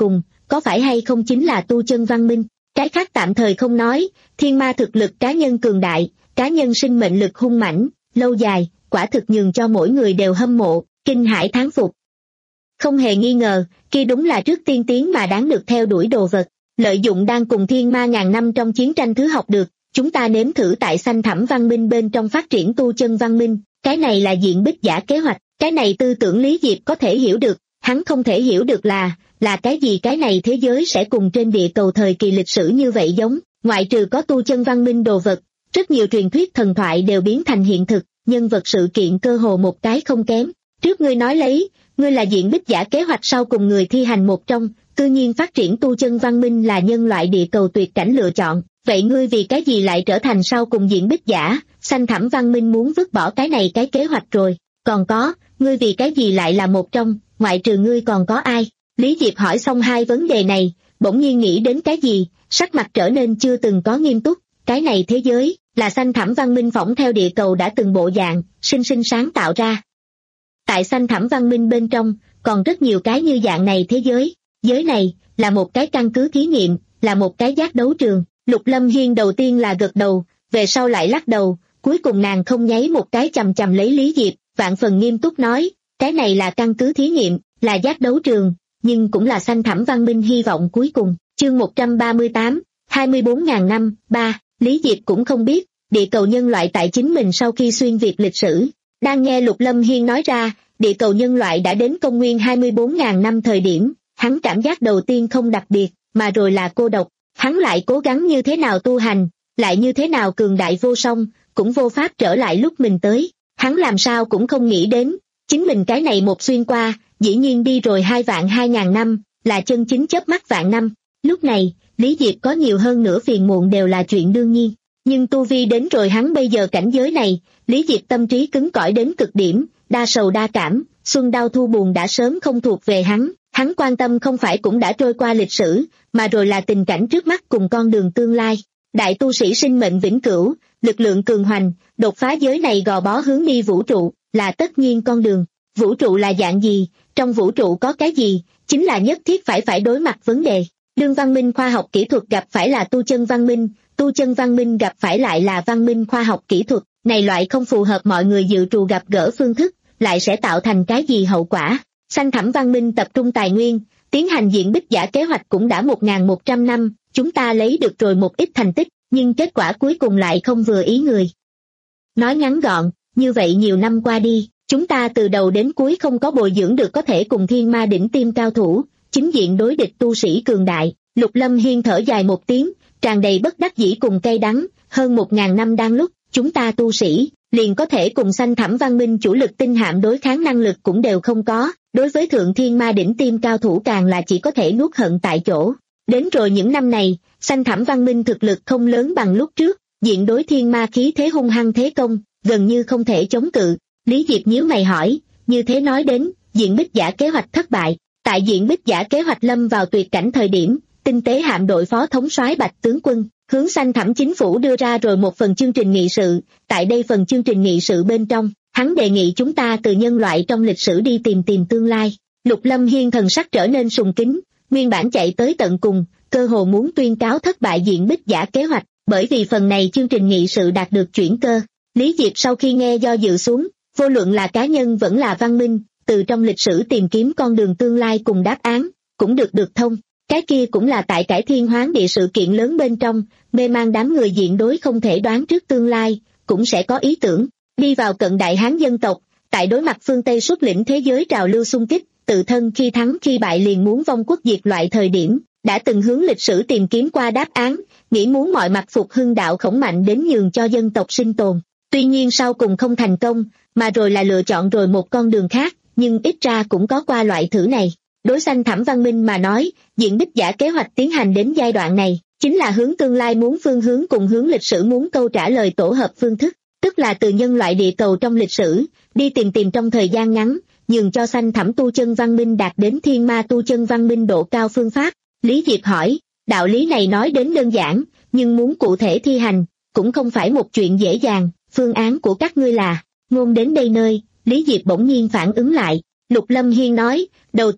S2: có phải hay không chính là tu chân văn minh. Cái khác tạm thời không nói, thiên ma thực lực cá nhân cường đại, cá nhân sinh mệnh lực hung mãnh, lâu dài, quả thực nhường cho mỗi người đều hâm mộ, kinh hãi thán phục. Không hề nghi ngờ, kia đúng là trước tiên tiến mà đáng được theo đuổi đồ vật. Lợi dụng đang cùng thiên ma ngàn năm trong chiến tranh thứ học được, chúng ta nếm thử tại xanh thẳm văn minh bên trong phát triển tu chân văn minh, cái này là diện bích giả kế hoạch, cái này tư tưởng Lý Diệp có thể hiểu được, hắn không thể hiểu được là, là cái gì cái này thế giới sẽ cùng trên địa cầu thời kỳ lịch sử như vậy giống, ngoại trừ có tu chân văn minh đồ vật, rất nhiều truyền thuyết thần thoại đều biến thành hiện thực, nhân vật sự kiện cơ hồ một cái không kém. Trước ngươi nói lấy, ngươi là diện bích giả kế hoạch sau cùng người thi hành một trong, cư nhiên phát triển tu chân văn minh là nhân loại địa cầu tuyệt cảnh lựa chọn, vậy ngươi vì cái gì lại trở thành sau cùng diện bích giả, xanh thẳm văn minh muốn vứt bỏ cái này cái kế hoạch rồi, còn có, ngươi vì cái gì lại là một trong, ngoại trừ ngươi còn có ai? Lý Diệp hỏi xong hai vấn đề này, bỗng nhiên nghĩ đến cái gì, sắc mặt trở nên chưa từng có nghiêm túc, cái này thế giới, là xanh thẳm văn minh phỏng theo địa cầu đã từng bộ dạng, sinh sinh sáng tạo ra. Tại xanh thẳm văn minh bên trong, còn rất nhiều cái như dạng này thế giới, giới này, là một cái căn cứ thí nghiệm, là một cái giác đấu trường. Lục Lâm Hiên đầu tiên là gật đầu, về sau lại lắc đầu, cuối cùng nàng không nháy một cái chằm chằm lấy Lý Diệp, vạn phần nghiêm túc nói, cái này là căn cứ thí nghiệm, là giác đấu trường, nhưng cũng là xanh thẳm văn minh hy vọng cuối cùng. Chương một trăm ba mươi tám, hai mươi bốn nghìn năm, ba, Lý Diệp cũng không biết, địa cầu nhân loại tại chính mình sau khi xuyên việt lịch sử. Đang nghe Lục Lâm Hiên nói ra, địa cầu nhân loại đã đến công nguyên hai mươi bốn nghìn năm thời điểm, hắn cảm giác đầu tiên không đặc biệt, mà rồi là cô độc. Hắn lại cố gắng như thế nào tu hành, lại như thế nào cường đại vô song, cũng vô pháp trở lại lúc mình tới. Hắn làm sao cũng không nghĩ đến, chính mình cái này một xuyên qua, dĩ nhiên đi rồi hai vạn hai ngàn năm, là chân chính chớp mắt vạn năm. Lúc này, Lý Diệp có nhiều hơn nữa phiền muộn đều là chuyện đương nhiên. Nhưng tu vi đến rồi hắn bây giờ cảnh giới này, Lý Diệp tâm trí cứng cỏi đến cực điểm, đa sầu đa cảm, xuân đau thu buồn đã sớm không thuộc về hắn. Hắn quan tâm không phải cũng đã trôi qua lịch sử, mà rồi là tình cảnh trước mắt cùng con đường tương lai. Đại tu sĩ sinh mệnh vĩnh cửu, lực lượng cường hoành, đột phá giới này gò bó hướng đi vũ trụ, là tất nhiên con đường. Vũ trụ là dạng gì, trong vũ trụ có cái gì, chính là nhất thiết phải phải đối mặt vấn đề. Đương văn minh khoa học kỹ thuật gặp phải là tu chân văn minh, tu chân văn minh gặp phải lại là văn minh khoa học kỹ thuật, này loại không phù hợp mọi người dự trù gặp gỡ phương thức, lại sẽ tạo thành cái gì hậu quả. Xanh thẳm văn minh tập trung tài nguyên, tiến hành diện bích giả kế hoạch cũng đã một nghìn một trăm năm, chúng ta lấy được rồi một ít thành tích, nhưng kết quả cuối cùng lại không vừa ý người. Nói ngắn gọn, như vậy nhiều năm qua đi, chúng ta từ đầu đến cuối không có bồi dưỡng được có thể cùng thiên ma đỉnh tiêm cao thủ, chính diện đối địch tu sĩ cường đại. Lục Lâm Hiên thở dài một tiếng, tràn đầy bất đắc dĩ cùng cay đắng, hơn một ngàn năm đang lúc, chúng ta tu sĩ, liền có thể cùng xanh thẳm văn minh chủ lực tinh hạm đối kháng năng lực cũng đều không có, đối với thượng thiên ma đỉnh tiêm cao thủ càng là chỉ có thể nuốt hận tại chỗ. Đến rồi những năm này, xanh thẳm văn minh thực lực không lớn bằng lúc trước, diện đối thiên ma khí thế hung hăng thế công, gần như không thể chống cự. Lý Diệp nhíu mày hỏi, như thế nói đến, diện bích giả kế hoạch thất bại, tại diện bích giả kế hoạch lâm vào tuyệt cảnh thời điểm, tinh tế hạm đội phó thống soái Bạch tướng quân, hướng xanh thẳm chính phủ đưa ra rồi một phần chương trình nghị sự, tại đây phần chương trình nghị sự bên trong, hắn đề nghị chúng ta từ nhân loại trong lịch sử đi tìm tìm tương lai. Lục Lâm Hiên thần sắc trở nên sùng kính, nguyên bản chạy tới tận cùng, cơ hồ muốn tuyên cáo thất bại diện bích giả kế hoạch, bởi vì phần này chương trình nghị sự đạt được chuyển cơ. Lý Diệp sau khi nghe do dự xuống, vô luận là cá nhân vẫn là văn minh, từ trong lịch sử tìm kiếm con đường tương lai cùng đáp án, cũng được được thông. Cái kia cũng là tại cải thiên hoán địa sự kiện lớn bên trong, mê mang đám người diện đối không thể đoán trước tương lai, cũng sẽ có ý tưởng, đi vào cận đại Hán dân tộc, tại đối mặt phương Tây xuất lĩnh thế giới trào lưu xung kích, tự thân khi thắng khi bại liền muốn vong quốc diệt loại thời điểm, đã từng hướng lịch sử tìm kiếm qua đáp án, nghĩ muốn mọi mặt phục hưng đạo khổng mạnh đến nhường cho dân tộc sinh tồn. Tuy nhiên sau cùng không thành công, mà rồi là lựa chọn rồi một con đường khác, nhưng ít ra cũng có qua loại thử này. Đối xanh thẳm văn minh mà nói, diện bích giả kế hoạch tiến hành đến giai đoạn này, chính là hướng tương lai muốn phương hướng cùng hướng lịch sử muốn câu trả lời tổ hợp phương thức, tức là từ nhân loại địa cầu trong lịch sử, đi tìm tìm trong thời gian ngắn, nhường cho xanh thẳm tu chân văn minh đạt đến thiên ma tu chân văn minh độ cao phương pháp. Lý Diệp hỏi, đạo lý này nói đến đơn giản, nhưng muốn cụ thể thi hành, cũng không phải một chuyện dễ dàng, phương án của các ngươi là, ngôn đến đây nơi, Lý Diệp bỗng nhiên phản ứng lại, Lục Lâm Hiên nói, đầu tiên,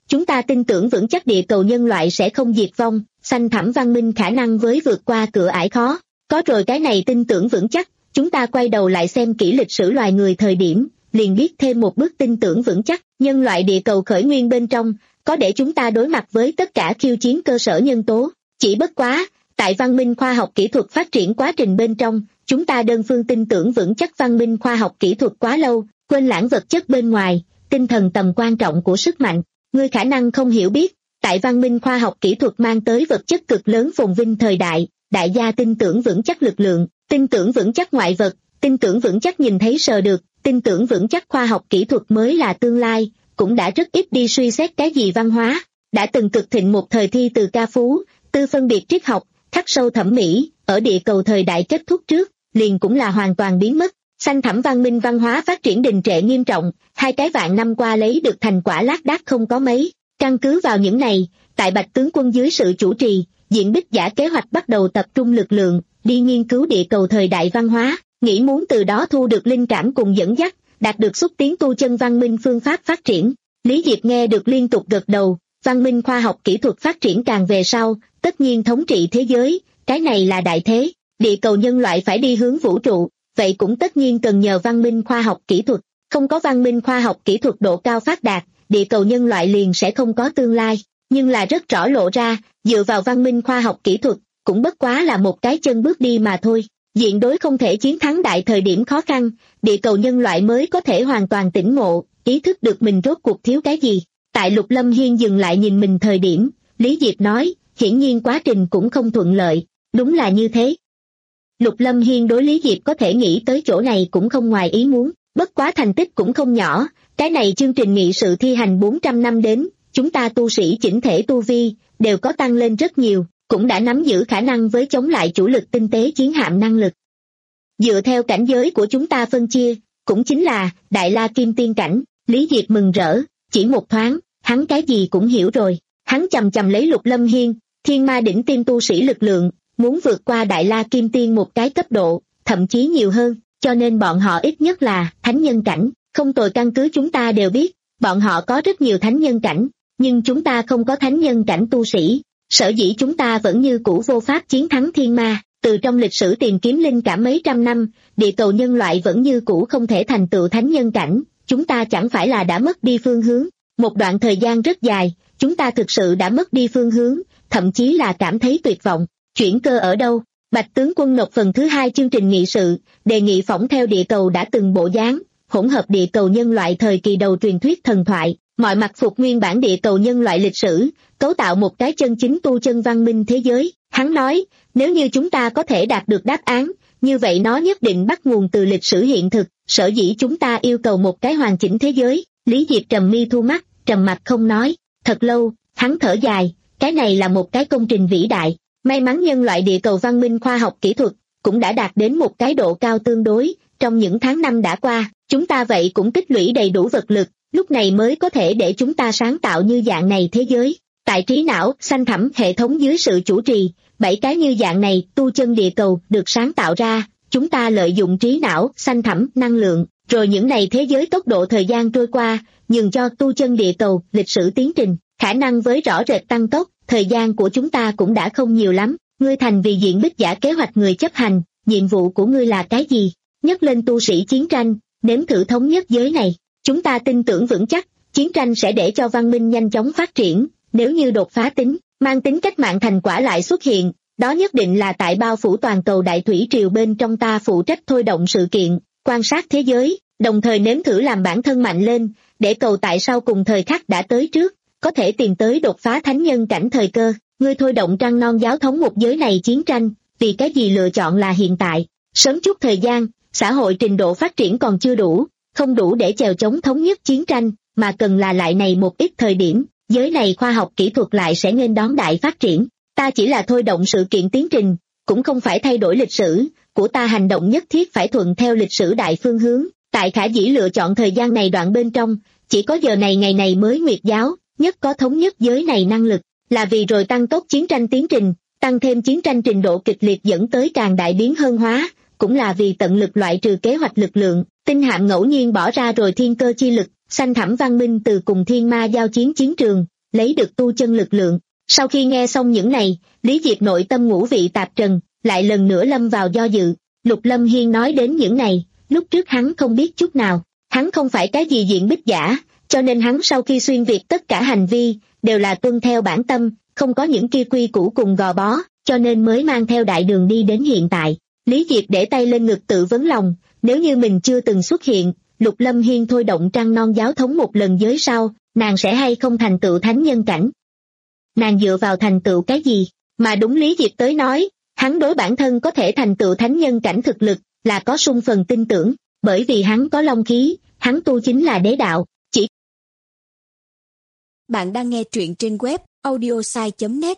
S2: chúng ta tin tưởng vững chắc địa cầu nhân loại sẽ không diệt vong, xanh thẳm văn minh khả năng với vượt qua cửa ải khó. Có rồi cái này tin tưởng vững chắc, chúng ta quay đầu lại xem kỹ lịch sử loài người thời điểm, liền biết thêm một bước tin tưởng vững chắc, nhân loại địa cầu khởi nguyên bên trong, có để chúng ta đối mặt với tất cả khiêu chiến cơ sở nhân tố. Chỉ bất quá, tại văn minh khoa học kỹ thuật phát triển quá trình bên trong, chúng ta đơn phương tin tưởng vững chắc văn minh khoa học kỹ thuật quá lâu, quên lãng vật chất bên ngoài, tinh thần tầm quan trọng của sức mạnh. Ngươi khả năng không hiểu biết, tại văn minh khoa học kỹ thuật mang tới vật chất cực lớn phồn vinh thời đại, đại gia tin tưởng vững chắc lực lượng, tin tưởng vững chắc ngoại vật, tin tưởng vững chắc nhìn thấy sờ được, tin tưởng vững chắc khoa học kỹ thuật mới là tương lai, cũng đã rất ít đi suy xét cái gì văn hóa. Đã từng cực thịnh một thời thi từ ca phú, tư phân biệt triết học, khắc sâu thẩm mỹ, ở địa cầu thời đại kết thúc trước, liền cũng là hoàn toàn biến mất. Xanh thẳm văn minh văn hóa phát triển đình trệ nghiêm trọng, hai cái vạn năm qua lấy được thành quả lác đác không có mấy. Căn cứ vào những này, tại Bạch tướng quân dưới sự chủ trì, Diện Bích Giả kế hoạch bắt đầu tập trung lực lượng, đi nghiên cứu địa cầu thời đại văn hóa, nghĩ muốn từ đó thu được linh cảm cùng dẫn dắt, đạt được xúc tiến tu chân văn minh phương pháp phát triển. Lý Diệp nghe được liên tục gật đầu, văn minh khoa học kỹ thuật phát triển càng về sau, tất nhiên thống trị thế giới, cái này là đại thế, địa cầu nhân loại phải đi hướng vũ trụ, vậy cũng tất nhiên cần nhờ văn minh khoa học kỹ thuật, không có văn minh khoa học kỹ thuật độ cao phát đạt, địa cầu nhân loại liền sẽ không có tương lai, nhưng là rất rõ lộ ra, dựa vào văn minh khoa học kỹ thuật, cũng bất quá là một cái chân bước đi mà thôi. Diện đối không thể chiến thắng đại thời điểm khó khăn, địa cầu nhân loại mới có thể hoàn toàn tỉnh ngộ, ý thức được mình rốt cuộc thiếu cái gì. Tại Lục Lâm Hiên dừng lại nhìn mình thời điểm, Lý Diệp nói, hiển nhiên quá trình cũng không thuận lợi, đúng là như thế. Lục Lâm Hiên đối Lý Diệp có thể nghĩ tới chỗ này cũng không ngoài ý muốn, bất quá thành tích cũng không nhỏ, cái này chương trình nghị sự thi hành bốn trăm năm đến, chúng ta tu sĩ chỉnh thể tu vi, đều có tăng lên rất nhiều, cũng đã nắm giữ khả năng với chống lại chủ lực tinh tế chiến hạm năng lực. Dựa theo cảnh giới của chúng ta phân chia, cũng chính là Đại La Kim Tiên cảnh, Lý Diệp mừng rỡ, chỉ một thoáng, hắn cái gì cũng hiểu rồi, hắn chầm chầm lấy Lục Lâm Hiên, thiên ma đỉnh tiên tu sĩ lực lượng, muốn vượt qua Đại La Kim Tiên một cái cấp độ, thậm chí nhiều hơn, cho nên bọn họ ít nhất là thánh nhân cảnh, không tồi. Căn cứ chúng ta đều biết, bọn họ có rất nhiều thánh nhân cảnh, nhưng chúng ta không có thánh nhân cảnh tu sĩ, sở dĩ chúng ta vẫn như cũ vô pháp chiến thắng thiên ma. Từ trong lịch sử tìm kiếm linh cảm mấy trăm năm, địa cầu nhân loại vẫn như cũ không thể thành tựu thánh nhân cảnh, chúng ta chẳng phải là đã mất đi phương hướng. Một đoạn thời gian rất dài, chúng ta thực sự đã mất đi phương hướng, thậm chí là cảm thấy tuyệt vọng. Chuyển cơ ở đâu? Bạch tướng quân nộp phần thứ hai chương trình nghị sự, đề nghị phỏng theo địa cầu đã từng bộ dáng, hỗn hợp địa cầu nhân loại thời kỳ đầu truyền thuyết thần thoại, mọi mặt phục nguyên bản địa cầu nhân loại lịch sử, cấu tạo một cái chân chính tu chân văn minh thế giới. Hắn nói, nếu như chúng ta có thể đạt được đáp án, như vậy nó nhất định bắt nguồn từ lịch sử hiện thực, sở dĩ chúng ta yêu cầu một cái hoàn chỉnh thế giới. Lý Diệp trầm mi thu mắt, trầm mặc không nói, thật lâu, hắn thở dài, cái này là một cái công trình vĩ đại, may mắn nhân loại địa cầu văn minh khoa học kỹ thuật, cũng đã đạt đến một cái độ cao tương đối, trong những tháng năm đã qua, chúng ta vậy cũng tích lũy đầy đủ vật lực, lúc này mới có thể để chúng ta sáng tạo như dạng này thế giới. Tại trí não, xanh thẳm hệ thống dưới sự chủ trì, bảy cái như dạng này tu chân địa cầu được sáng tạo ra, chúng ta lợi dụng trí não, xanh thẳm, năng lượng, rồi những này thế giới tốc độ thời gian trôi qua, nhường cho tu chân địa cầu, lịch sử tiến trình, khả năng với rõ rệt tăng tốc, thời gian của chúng ta cũng đã không nhiều lắm. Ngươi thành vì Diện Bích Giả kế hoạch người chấp hành, nhiệm vụ của ngươi là cái gì? Nhấc lên tu sĩ chiến tranh, nếm thử thống nhất giới này. Chúng ta tin tưởng vững chắc, chiến tranh sẽ để cho văn minh nhanh chóng phát triển, nếu như đột phá tính, mang tính cách mạng thành quả lại xuất hiện, đó nhất định là tại bao phủ toàn cầu đại thủy triều bên trong ta phụ trách thôi động sự kiện, quan sát thế giới, đồng thời nếm thử làm bản thân mạnh lên, để cầu tại sau cùng thời khắc đã tới trước, có thể tìm tới đột phá thánh nhân cảnh thời cơ. Ngươi thôi động trăng non giáo thống một giới này chiến tranh, vì cái gì lựa chọn là hiện tại, sớm chút thời gian, xã hội trình độ phát triển còn chưa đủ, không đủ để chèo chống thống nhất chiến tranh, mà cần là lại này một ít thời điểm, giới này khoa học kỹ thuật lại sẽ nghênh đón đại phát triển. Ta chỉ là thôi động sự kiện tiến trình, cũng không phải thay đổi lịch sử, của ta hành động nhất thiết phải thuận theo lịch sử đại phương hướng. Tại khả dĩ lựa chọn thời gian này đoạn bên trong, chỉ có giờ này ngày này mới nguyệt giáo, nhất có thống nhất giới này năng lực, là vì rồi tăng tốc chiến tranh tiến trình, tăng thêm chiến tranh trình độ kịch liệt dẫn tới càng đại biến hơn hóa, cũng là vì tận lực loại trừ kế hoạch lực lượng, tinh hạm ngẫu nhiên bỏ ra rồi thiên cơ chi lực, xanh thẳm văn minh từ cùng thiên ma giao chiến chiến trường, lấy được tu chân lực lượng. Sau khi nghe xong những này, Lý Diệp nội tâm ngũ vị tạp trần, lại lần nữa lâm vào do dự. Lục Lâm Hiên nói đến những này, lúc trước hắn không biết chút nào. Hắn không phải cái gì diện bích giả, cho nên hắn sau khi xuyên việt tất cả hành vi, đều là tuân theo bản tâm, không có những kia quy củ cùng gò bó, cho nên mới mang theo đại đường đi đến hiện tại. Lý Diệp để tay lên ngực tự vấn lòng, nếu như mình chưa từng xuất hiện, Lục Lâm Hiên thôi động trăng non giáo thống một lần giới sau, nàng sẽ hay không thành tựu thánh nhân cảnh. Nàng dựa vào thành tựu cái gì? Mà đúng Lý Diệp tới nói, hắn đối bản thân có thể thành tựu thánh nhân cảnh thực lực, là có sung phần tin tưởng, bởi vì hắn có long khí, hắn tu chính là đế đạo, chỉ.
S3: Bạn đang nghe truyện trên web audiosai chấm net.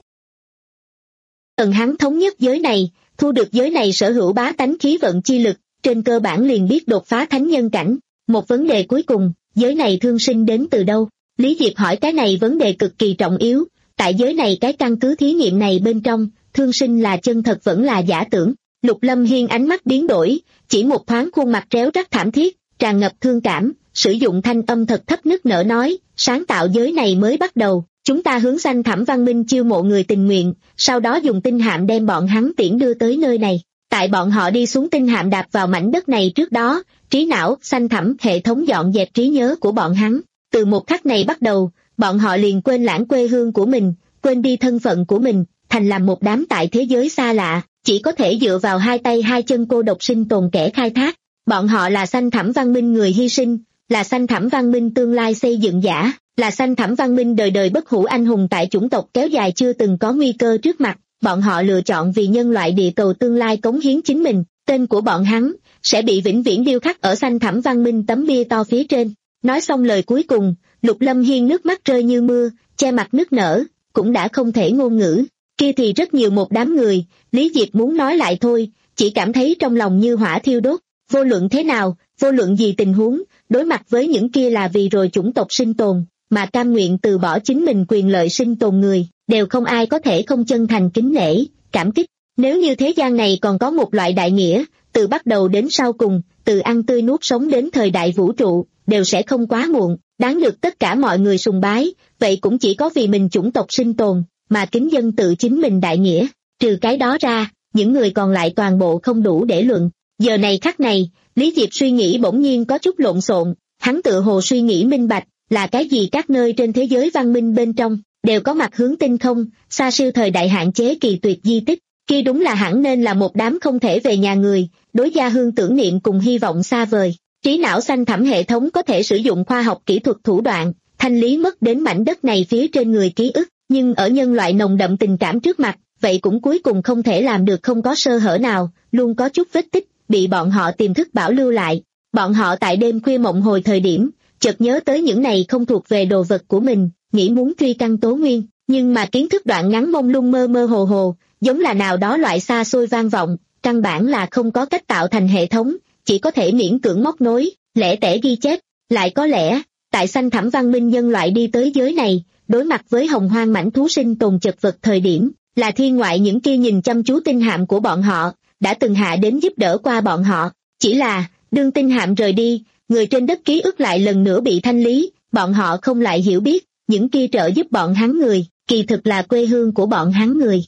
S2: Cần hắn thống nhất giới này, thu được giới này sở hữu bá tánh khí vận chi lực, trên cơ bản liền biết đột phá thánh nhân cảnh. Một vấn đề cuối cùng, giới này thương sinh đến từ đâu? Lý Diệp hỏi cái này vấn đề cực kỳ trọng yếu, tại giới này cái căn cứ thí nghiệm này bên trong, thương sinh là chân thật vẫn là giả tưởng. Lục Lâm Hiên ánh mắt biến đổi, chỉ một thoáng khuôn mặt réo rắt thảm thiết, tràn ngập thương cảm, sử dụng thanh âm thật thấp nức nở nói, sáng tạo giới này mới bắt đầu, chúng ta hướng Xanh Thẳm Văn Minh chiêu mộ người tình nguyện, sau đó dùng tinh hạm đem bọn hắn tiễn đưa tới nơi này. Tại bọn họ đi xuống tinh hạm đạp vào mảnh đất này trước đó, trí não, xanh thẳm hệ thống dọn dẹp trí nhớ của bọn hắn. Từ một khắc này bắt đầu, bọn họ liền quên lãng quê hương của mình, quên đi thân phận của mình, thành làm một đám tại thế giới xa lạ, chỉ có thể dựa vào hai tay hai chân cô độc sinh tồn kẻ khai thác. Bọn họ là Xanh Thẳm Văn Minh người hy sinh, là Xanh Thẳm Văn Minh tương lai xây dựng giả, là Xanh Thẳm Văn Minh đời đời bất hủ anh hùng tại chủng tộc kéo dài chưa từng có nguy cơ trước mặt. Bọn họ lựa chọn vì nhân loại địa cầu tương lai cống hiến chính mình, tên của bọn hắn sẽ bị vĩnh viễn điêu khắc ở Xanh Thẳm Văn Minh tấm bia to phía trên. Nói xong lời cuối cùng, Lục Lâm Hiên nước mắt rơi như mưa, che mặt nức nở, cũng đã không thể ngôn ngữ. Kia thì rất nhiều một đám người, Lý Diệp muốn nói lại thôi, chỉ cảm thấy trong lòng như hỏa thiêu đốt. Vô luận thế nào, vô luận gì tình huống, đối mặt với những kia là vì rồi chủng tộc sinh tồn, mà cam nguyện từ bỏ chính mình quyền lợi sinh tồn người, đều không ai có thể không chân thành kính nể, cảm kích. Nếu như thế gian này còn có một loại đại nghĩa, từ bắt đầu đến sau cùng, từ ăn tươi nuốt sống đến thời đại vũ trụ, đều sẽ không quá muộn, đáng được tất cả mọi người sùng bái, vậy cũng chỉ có vì mình chủng tộc sinh tồn, mà kính dân tự chính mình đại nghĩa. Trừ cái đó ra, những người còn lại toàn bộ không đủ để luận. Giờ này khắc này, Lý Diệp suy nghĩ bỗng nhiên có chút lộn xộn, hắn tự hồ suy nghĩ minh bạch, là cái gì các nơi trên thế giới văn minh bên trong, đều có mặt hướng tinh không, xa siêu thời đại hạn chế kỳ tuyệt di tích, kia đúng là hẳn nên là một đám không thể về nhà người, đối gia hương tưởng niệm cùng hy vọng xa vời. Trí não xanh thẳm hệ thống có thể sử dụng khoa học kỹ thuật thủ đoạn, thanh lý mất đến mảnh đất này phía trên người ký ức, nhưng ở nhân loại nồng đậm tình cảm trước mặt, vậy cũng cuối cùng không thể làm được không có sơ hở nào, luôn có chút vết tích, bị bọn họ tiềm thức bảo lưu lại. Bọn họ tại đêm khuya mộng hồi thời điểm, chợt nhớ tới những này không thuộc về đồ vật của mình, nghĩ muốn truy căn tố nguyên, nhưng mà kiến thức đoạn ngắn mông lung mơ mơ hồ hồ, giống là nào đó loại xa xôi vang vọng, căn bản là không có cách tạo thành hệ thống, chỉ có thể miễn cưỡng móc nối, lẻ tẻ ghi chép. Lại có lẽ, tại xanh thẳm văn minh nhân loại đi tới giới này, đối mặt với hồng hoang mảnh thú sinh tồn chật vật thời điểm, là thiên ngoại những kia nhìn chăm chú tinh hạm của bọn họ, đã từng hạ đến giúp đỡ qua bọn họ. Chỉ là, đương tinh hạm rời đi, người trên đất ký ức lại lần nữa bị thanh lý, bọn họ không lại hiểu biết, những kia trợ giúp bọn hắn người, kỳ thực là quê hương của bọn hắn người.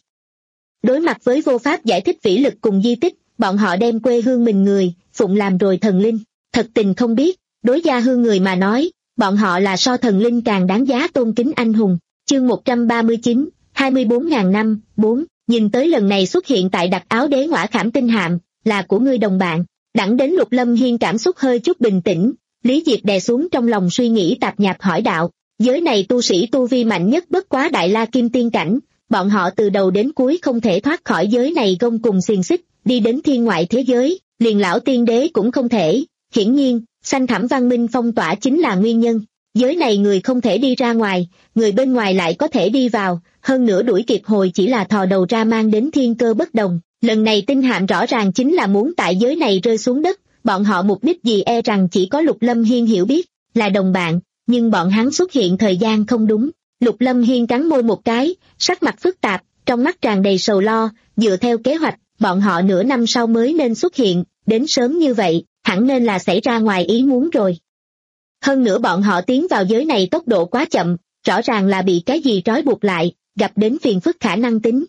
S2: Đối mặt với vô pháp giải thích vĩ lực cùng di tích, bọn họ đem quê hương mình người, phụng làm rồi thần linh. Thật tình không biết, đối gia hương người mà nói, bọn họ là so thần linh càng đáng giá tôn kính anh hùng. Chương một trăm ba mươi chín, hai mươi bốn ngàn năm, bốn, nhìn tới lần này xuất hiện tại đặc áo đế ngõa khảm tinh hạm, là của ngươi đồng bạn. Đẳng đến Lục Lâm Hiên cảm xúc hơi chút bình tĩnh, Lý Diệp đè xuống trong lòng suy nghĩ tạp nhạp hỏi đạo, giới này tu sĩ tu vi mạnh nhất bất quá đại la kim tiên cảnh, bọn họ từ đầu đến cuối không thể thoát khỏi giới này gông cùng xiềng xích, đi đến thiên ngoại thế giới, liền lão tiên đế cũng không thể. Hiển nhiên, xanh thẳm văn minh phong tỏa chính là nguyên nhân, giới này người không thể đi ra ngoài, người bên ngoài lại có thể đi vào, hơn nữa đuổi kịp hồi chỉ là thò đầu ra mang đến thiên cơ bất đồng. Lần này tinh hạm rõ ràng chính là muốn tại giới này rơi xuống đất, bọn họ mục đích gì e rằng chỉ có Lục Lâm Hiên hiểu biết, là đồng bạn, nhưng bọn hắn xuất hiện thời gian không đúng. Lục Lâm Hiên cắn môi một cái, sắc mặt phức tạp, trong mắt tràn đầy sầu lo, dựa theo kế hoạch, bọn họ nửa năm sau mới nên xuất hiện, đến sớm như vậy, hẳn nên là xảy ra ngoài ý muốn rồi. Hơn nữa bọn họ tiến vào giới này tốc độ quá chậm, rõ ràng là bị cái gì trói buộc lại, gặp đến phiền phức khả năng tính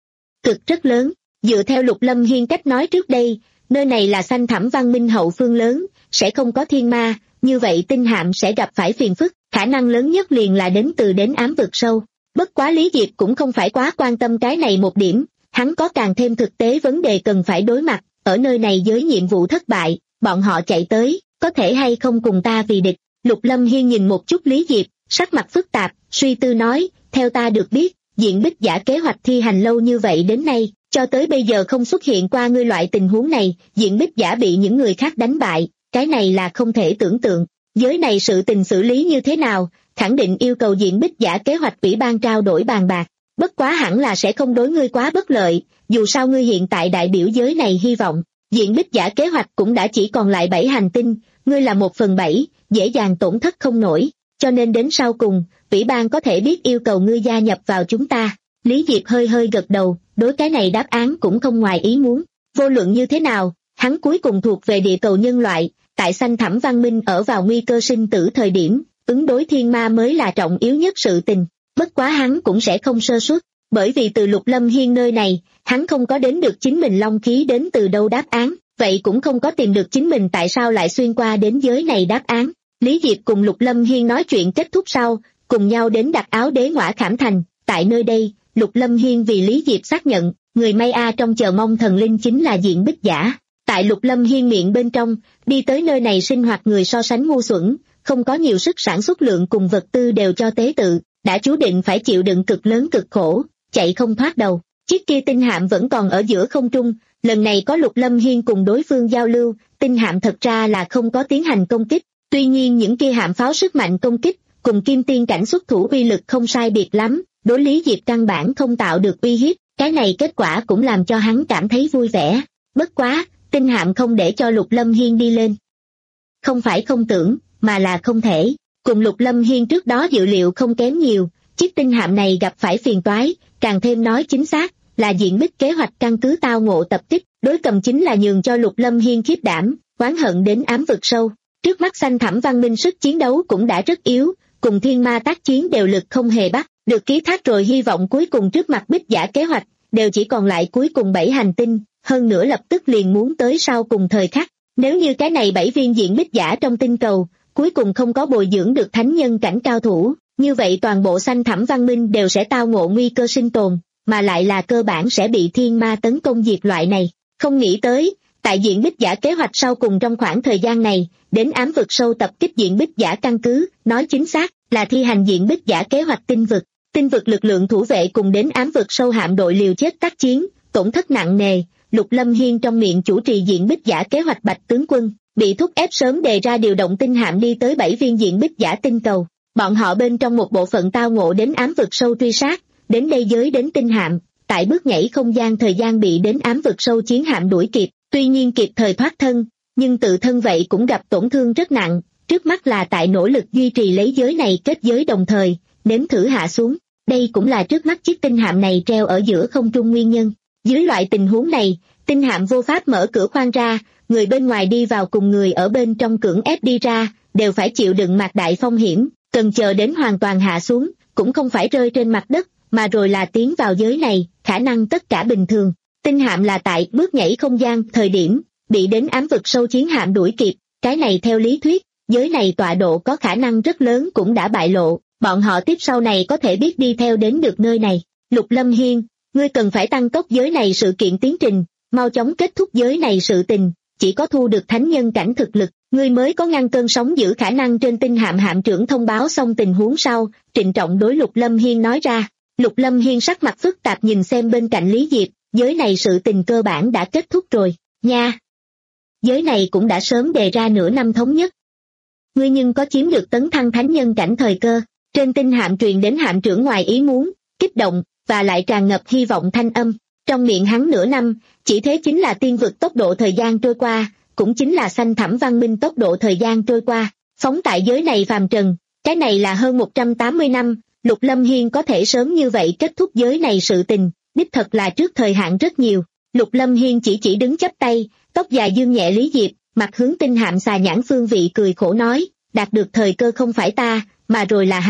S2: cực rất lớn. Dựa theo Lục Lâm Hiên cách nói trước đây, nơi này là xanh thẳm văn minh hậu phương lớn, sẽ không có thiên ma, như vậy tinh hạm sẽ gặp phải phiền phức, khả năng lớn nhất liền là đến từ đến ám vực sâu. Bất quá Lý Diệp cũng không phải quá quan tâm cái này một điểm, hắn có càng thêm thực tế vấn đề cần phải đối mặt, ở nơi này giới nhiệm vụ thất bại, bọn họ chạy tới, có thể hay không cùng ta vì địch. Lục Lâm Hiên nhìn một chút Lý Diệp, sắc mặt phức tạp, suy tư nói, theo ta được biết, diện bích giả kế hoạch thi hành lâu như vậy đến nay, cho tới bây giờ không xuất hiện qua ngươi loại tình huống này, diện bích giả bị những người khác đánh bại, cái này là không thể tưởng tượng. Giới này sự tình xử lý như thế nào, khẳng định yêu cầu diện bích giả kế hoạch ủy ban trao đổi bàn bạc, bất quá hẳn là sẽ không đối ngươi quá bất lợi, dù sao ngươi hiện tại đại biểu giới này hy vọng, diện bích giả kế hoạch cũng đã chỉ còn lại bảy hành tinh, ngươi là một phần bảy, dễ dàng tổn thất không nổi, cho nên đến sau cùng, ủy ban có thể biết yêu cầu ngươi gia nhập vào chúng ta. Lý Diệp hơi hơi gật đầu, đối cái này đáp án cũng không ngoài ý muốn, vô luận như thế nào, hắn cuối cùng thuộc về địa cầu nhân loại, tại xanh thẳm văn minh ở vào nguy cơ sinh tử thời điểm, ứng đối thiên ma mới là trọng yếu nhất sự tình, bất quá hắn cũng sẽ không sơ suất, bởi vì từ Lục Lâm Hiên nơi này, hắn không có đến được chính mình long khí đến từ đâu đáp án, vậy cũng không có tìm được chính mình tại sao lại xuyên qua đến giới này đáp án. Lý Diệp cùng Lục Lâm Hiên nói chuyện kết thúc sau, cùng nhau đến đặt áo đế ngõa Khảm Thành, tại nơi đây, Lục Lâm Hiên vì Lý Diệp xác nhận, người may a trong chờ mong thần linh chính là diện bích giả. Tại Lục Lâm Hiên miệng bên trong, đi tới nơi này sinh hoạt người so sánh ngu xuẩn, không có nhiều sức sản xuất lượng cùng vật tư đều cho tế tự, đã chú định phải chịu đựng cực lớn cực khổ, chạy không thoát đầu. Chiếc kia tinh hạm vẫn còn ở giữa không trung, lần này có Lục Lâm Hiên cùng đối phương giao lưu, tinh hạm thật ra là không có tiến hành công kích, tuy nhiên những kia hạm pháo sức mạnh công kích, cùng kim tiên cảnh xuất thủ uy lực không sai biệt lắm, đối Lý Diệp căn bản không tạo được uy hiếp, cái này kết quả cũng làm cho hắn cảm thấy vui vẻ. Bất quá, tinh hạm không để cho Lục Lâm Hiên đi lên. Không phải không tưởng, mà là không thể, cùng Lục Lâm Hiên trước đó dự liệu không kém nhiều, chiếc tinh hạm này gặp phải phiền toái, càng thêm nói chính xác, là diện bích kế hoạch căn cứ tao ngộ tập kích, đối cầm chính là nhường cho Lục Lâm Hiên khiếp đảm, oán hận đến ám vực sâu. Trước mắt xanh thẳm văn minh sức chiến đấu cũng đã rất yếu, cùng thiên ma tác chiến đều lực không hề bắt, được ký thác rồi hy vọng cuối cùng trước mặt bích giả kế hoạch, đều chỉ còn lại cuối cùng bảy hành tinh, hơn nữa lập tức liền muốn tới sau cùng thời khắc. Nếu như cái này bảy viên diện bích giả trong tinh cầu, cuối cùng không có bồi dưỡng được thánh nhân cảnh cao thủ, như vậy toàn bộ xanh thẳm văn minh đều sẽ tao ngộ nguy cơ sinh tồn, mà lại là cơ bản sẽ bị thiên ma tấn công diệt loại này. Không nghĩ tới, tại diện bích giả kế hoạch sau cùng trong khoảng thời gian này, đến ám vực sâu tập kích diện bích giả căn cứ, nói chính xác, là thi hành diện bích giả kế hoạch tinh vực. Tinh vực lực lượng thủ vệ cùng đến ám vực sâu hạm đội liều chết tác chiến, tổn thất nặng nề. Lục Lâm Hiên trong miệng chủ trì diện bích giả kế hoạch Bạch tướng quân, bị thúc ép sớm đề ra điều động tinh hạm đi tới bảy viên diện bích giả tinh cầu. Bọn họ bên trong một bộ phận tao ngộ đến ám vực sâu truy sát, đến đây giới đến tinh hạm, tại bước nhảy không gian thời gian bị đến ám vực sâu chiến hạm đuổi kịp, tuy nhiên kịp thời thoát thân, nhưng tự thân vậy cũng gặp tổn thương rất nặng, trước mắt là tại nỗ lực duy trì lấy giới này kết giới đồng thời, nếm thử hạ xuống. Đây cũng là trước mắt chiếc tinh hạm này treo ở giữa không trung nguyên nhân. Dưới loại tình huống này, tinh hạm vô pháp mở cửa khoang ra, người bên ngoài đi vào cùng người ở bên trong cưỡng ép đi ra, đều phải chịu đựng mạc đại phong hiểm, cần chờ đến hoàn toàn hạ xuống, cũng không phải rơi trên mặt đất, mà rồi là tiến vào giới này, khả năng tất cả bình thường. Tinh hạm là tại bước nhảy không gian, thời điểm, bị đến ám vực sâu chiến hạm đuổi kịp, cái này theo lý thuyết, giới này tọa độ có khả năng rất lớn cũng đã bại lộ, bọn họ tiếp sau này có thể biết đi theo đến được nơi này. Lục Lâm Hiên, ngươi cần phải tăng tốc giới này sự kiện tiến trình, mau chóng kết thúc giới này sự tình, chỉ có thu được thánh nhân cảnh thực lực, ngươi mới có ngăn cơn sóng dữ khả năng. Trên tinh hạm hạm trưởng thông báo xong tình huống sau, trịnh trọng đối Lục Lâm Hiên nói ra. Lục Lâm Hiên sắc mặt phức tạp nhìn xem bên cạnh Lý Diệp, giới này sự tình cơ bản đã kết thúc rồi, nha. Giới này cũng đã sớm đề ra nửa năm thống nhất. Ngươi nhưng có chiếm được tấn thăng thánh nhân cảnh thời cơ. Trên tinh hạm truyền đến hạm trưởng ngoài ý muốn, kích động, và lại tràn ngập hy vọng thanh âm. Trong miệng hắn nửa năm, chỉ thế chính là tiên vực tốc độ thời gian trôi qua, cũng chính là xanh thẳm văn minh tốc độ thời gian trôi qua. Phóng tại giới này phàm trần, cái này là hơn một trăm tám mươi năm, Lục Lâm Hiên có thể sớm như vậy kết thúc giới này sự tình, đích thật là trước thời hạn rất nhiều. Lục Lâm Hiên chỉ chỉ đứng chắp tay, tóc dài dương nhẹ Lý Diệp, mặt hướng tinh hạm xà nhãn phương vị cười khổ nói, đạt được thời cơ không phải ta, mà rồi là hắn.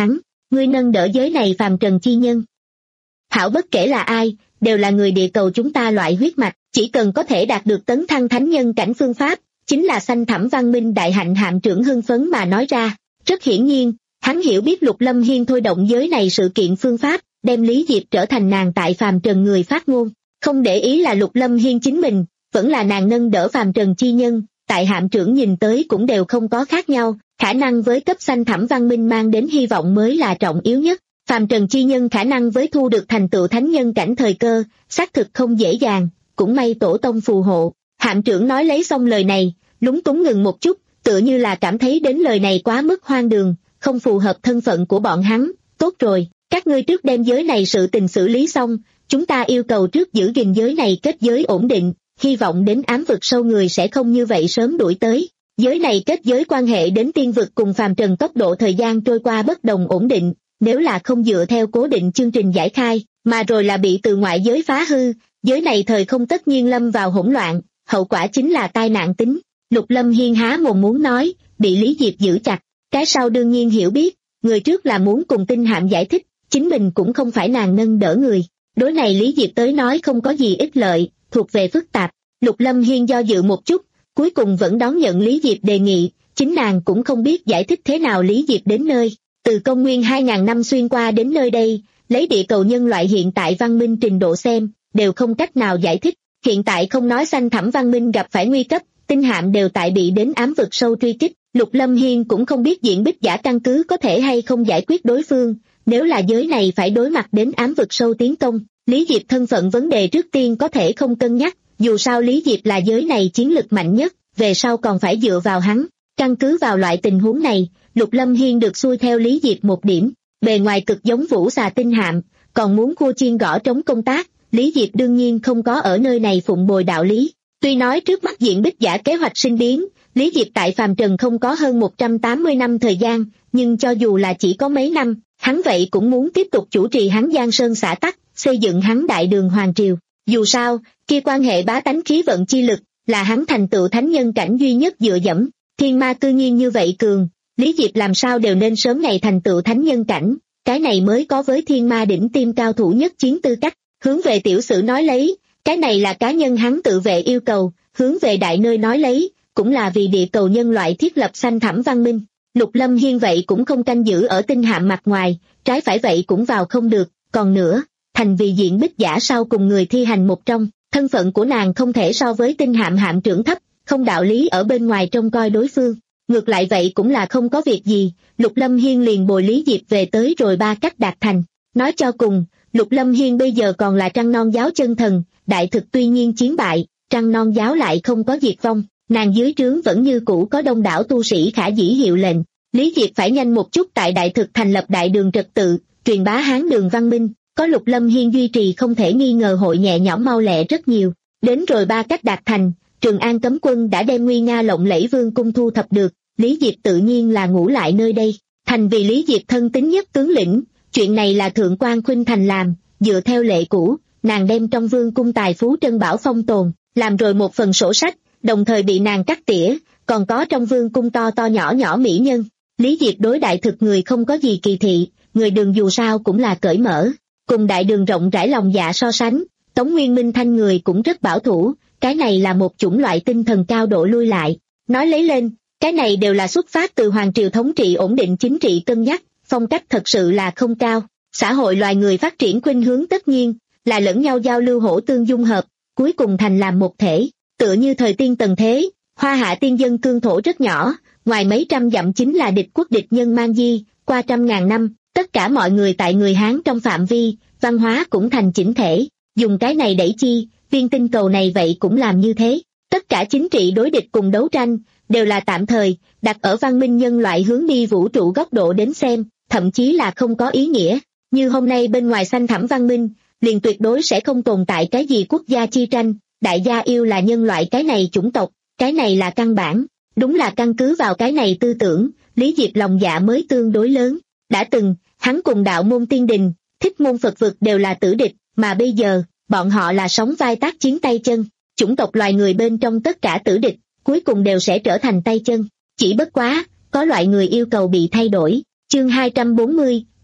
S2: ngươi nâng đỡ giới này phàm trần chi nhân. Hảo, bất kể là ai, đều là người địa cầu chúng ta loại huyết mạch, chỉ cần có thể đạt được tấn thăng thánh nhân cảnh phương pháp, chính là sanh thẳm văn minh đại hạnh hạm trưởng hưng phấn mà nói ra. Rất hiển nhiên, hắn hiểu biết Lục Lâm Hiên thôi động giới này sự kiện phương pháp, đem Lý Diệp trở thành nàng tại phàm trần người phát ngôn. Không để ý là Lục Lâm Hiên chính mình, vẫn là nàng nâng đỡ phàm trần chi nhân, tại hạm trưởng nhìn tới cũng đều không có khác nhau, khả năng với cấp sanh thẳm văn minh mang đến hy vọng mới là trọng yếu nhất. Phàm trần chi nhân khả năng với thu được thành tựu thánh nhân cảnh thời cơ, xác thực không dễ dàng, cũng may tổ tông phù hộ. Hạm trưởng nói lấy xong lời này, lúng túng ngừng một chút, tựa như là cảm thấy đến lời này quá mức hoang đường, không phù hợp thân phận của bọn hắn. Tốt rồi, các ngươi trước đem giới này sự tình xử lý xong, chúng ta yêu cầu trước giữ gìn giới này kết giới ổn định, hy vọng đến ám vực sâu người sẽ không như vậy sớm đuổi tới. Giới này kết giới quan hệ đến tiên vực cùng phàm trần tốc độ thời gian trôi qua bất đồng ổn định, nếu là không dựa theo cố định chương trình giải khai, mà rồi là bị từ ngoại giới phá hư, giới này thời không tất nhiên lâm vào hỗn loạn, hậu quả chính là tai nạn tính. Lục Lâm Hiên há mồm muốn nói, bị Lý Diệp giữ chặt, cái sau đương nhiên hiểu biết, người trước là muốn cùng tinh hạm giải thích, chính mình cũng không phải nàng nâng đỡ người. Đối này Lý Diệp tới nói không có gì ích lợi, thuộc về phức tạp. Lục Lâm Hiên do dự một chút, cuối cùng vẫn đón nhận Lý Diệp đề nghị, chính nàng cũng không biết giải thích thế nào Lý Diệp đến nơi. Từ công nguyên hai nghìn năm xuyên qua đến nơi đây, lấy địa cầu nhân loại hiện tại văn minh trình độ xem, đều không cách nào giải thích. Hiện tại không nói sanh thẳm văn minh gặp phải nguy cấp, tinh hạm đều tại bị đến ám vực sâu truy kích. Lục Lâm Hiên cũng không biết diễn bích giả căn cứ có thể hay không giải quyết đối phương, nếu là giới này phải đối mặt đến ám vực sâu tiến công, Lý Diệp thân phận vấn đề trước tiên có thể không cân nhắc, dù sao Lý Diệp là giới này chiến lực mạnh nhất, về sau còn phải dựa vào hắn. Căn cứ vào loại tình huống này, Lục Lâm Hiên được xuôi theo Lý Diệp một điểm, bề ngoài cực giống Vũ Xà tinh hạm, còn muốn khua chiên gõ trống công tác, Lý Diệp đương nhiên không có ở nơi này phụng bồi đạo lý. Tuy nói trước mắt diễn bích giả kế hoạch sinh biến, Lý Diệp tại phàm trần không có hơn một trăm tám mươi năm thời gian, nhưng cho dù là chỉ có mấy năm, hắn vậy cũng muốn tiếp tục chủ trì hắn Giang Sơn xã tắc, xây dựng hắn đại đường hoàng triều. Dù sao, kia quan hệ bá tánh khí vận chi lực, là hắn thành tựu thánh nhân cảnh duy nhất dựa dẫm. Thiên ma cư nhiên như vậy cường, Lý Diệp làm sao đều nên sớm ngày thành tựu thánh nhân cảnh, cái này mới có với thiên ma đỉnh tiêm cao thủ nhất chiến tư cách. Hướng về tiểu sử nói lấy, cái này là cá nhân hắn tự vệ yêu cầu, hướng về đại nơi nói lấy, cũng là vì địa cầu nhân loại thiết lập sanh thẳm văn minh. Lục Lâm Hiên vậy cũng không canh giữ ở tinh hạm mặt ngoài, trái phải vậy cũng vào không được, còn nữa, thành vì diện bích giả sau cùng người thi hành một trong, thân phận của nàng không thể so với tinh hạm hạm trưởng thấp, không đạo lý ở bên ngoài trông coi đối phương. Ngược lại vậy cũng là không có việc gì, Lục Lâm Hiên liền bồi Lý Diệp về tới rồi ba cách đạt thành. Nói cho cùng, Lục Lâm Hiên bây giờ còn là Trăng Non giáo chân thần, đại thực tuy nhiên chiến bại, Trăng Non giáo lại không có diệt vong, nàng dưới trướng vẫn như cũ có đông đảo tu sĩ khả dĩ hiệu lệnh. Lý Diệp phải nhanh một chút tại đại thực thành lập đại đường trật tự, truyền bá Hán đường văn minh, có Lục Lâm Hiên duy trì không thể nghi ngờ hội nhẹ nhõm mau lẹ rất nhiều. Đến rồi ba cách đạt thành, Trường An cấm quân đã đem nguy nga lộng lẫy vương cung thu thập được, Lý Diệp tự nhiên là ngủ lại nơi đây. Thành vì Lý Diệp thân tín nhất tướng lĩnh, chuyện này là Thượng quan Khuynh Thành làm, dựa theo lệ cũ, nàng đem trong vương cung tài phú trân bảo phong tồn, làm rồi một phần sổ sách, đồng thời bị nàng cắt tỉa, còn có trong vương cung to to nhỏ nhỏ mỹ nhân. Lý Diệp đối đại thực người không có gì kỳ thị, người đường dù sao cũng là cởi mở, cùng đại đường rộng rãi lòng dạ so sánh, Tống Nguyên Minh Thanh người cũng rất bảo thủ, cái này là một chủng loại tinh thần cao độ lui lại. Nói lấy lên, cái này đều là xuất phát từ hoàng triều thống trị ổn định chính trị cân nhắc, phong cách thật sự là không cao. Xã hội loài người phát triển khuynh hướng tất nhiên là lẫn nhau giao lưu hỗ tương dung hợp, cuối cùng thành làm một thể. Tựa như thời tiên tần thế, Hoa Hạ tiên dân cương thổ rất nhỏ, ngoài mấy trăm dặm chính là địch quốc địch nhân mang di, qua trăm ngàn năm, tất cả mọi người tại người Hán trong phạm vi, văn hóa cũng thành chỉnh thể, dùng cái này đẩy chi, viên tinh cầu này vậy cũng làm như thế. Tất cả chính trị đối địch cùng đấu tranh, đều là tạm thời, đặt ở văn minh nhân loại hướng đi vũ trụ góc độ đến xem, thậm chí là không có ý nghĩa. Như hôm nay bên ngoài xanh thẳm văn minh, liền tuyệt đối sẽ không tồn tại cái gì quốc gia chi tranh, đại gia yêu là nhân loại cái này chủng tộc, cái này là căn bản. Đúng là căn cứ vào cái này tư tưởng, Lý Diệp lòng dạ mới tương đối lớn. Đã từng, hắn cùng đạo môn tiên đình, thích môn Phật vực đều là tử địch, mà bây giờ, bọn họ là sóng vai tác chiến tay chân. Chủng tộc loài người bên trong tất cả tử địch, cuối cùng đều sẽ trở thành tay chân. Chỉ bất quá, có loại người yêu cầu bị thay đổi. Chương hai trăm bốn mươi,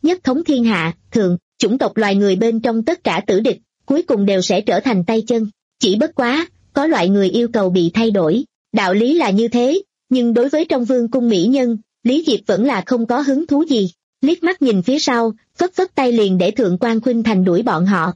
S2: nhất thống thiên hạ, thượng, chủng tộc loài người bên trong tất cả tử địch, cuối cùng đều sẽ trở thành tay chân. Chỉ bất quá, có loại người yêu cầu bị thay đổi. Đạo lý là như thế, nhưng đối với trong vương cung mỹ nhân, Lý Diệp vẫn là không có hứng thú gì. Liếc mắt nhìn phía sau, phất phất tay liền để Thượng quan Khuynh Thành đuổi bọn họ.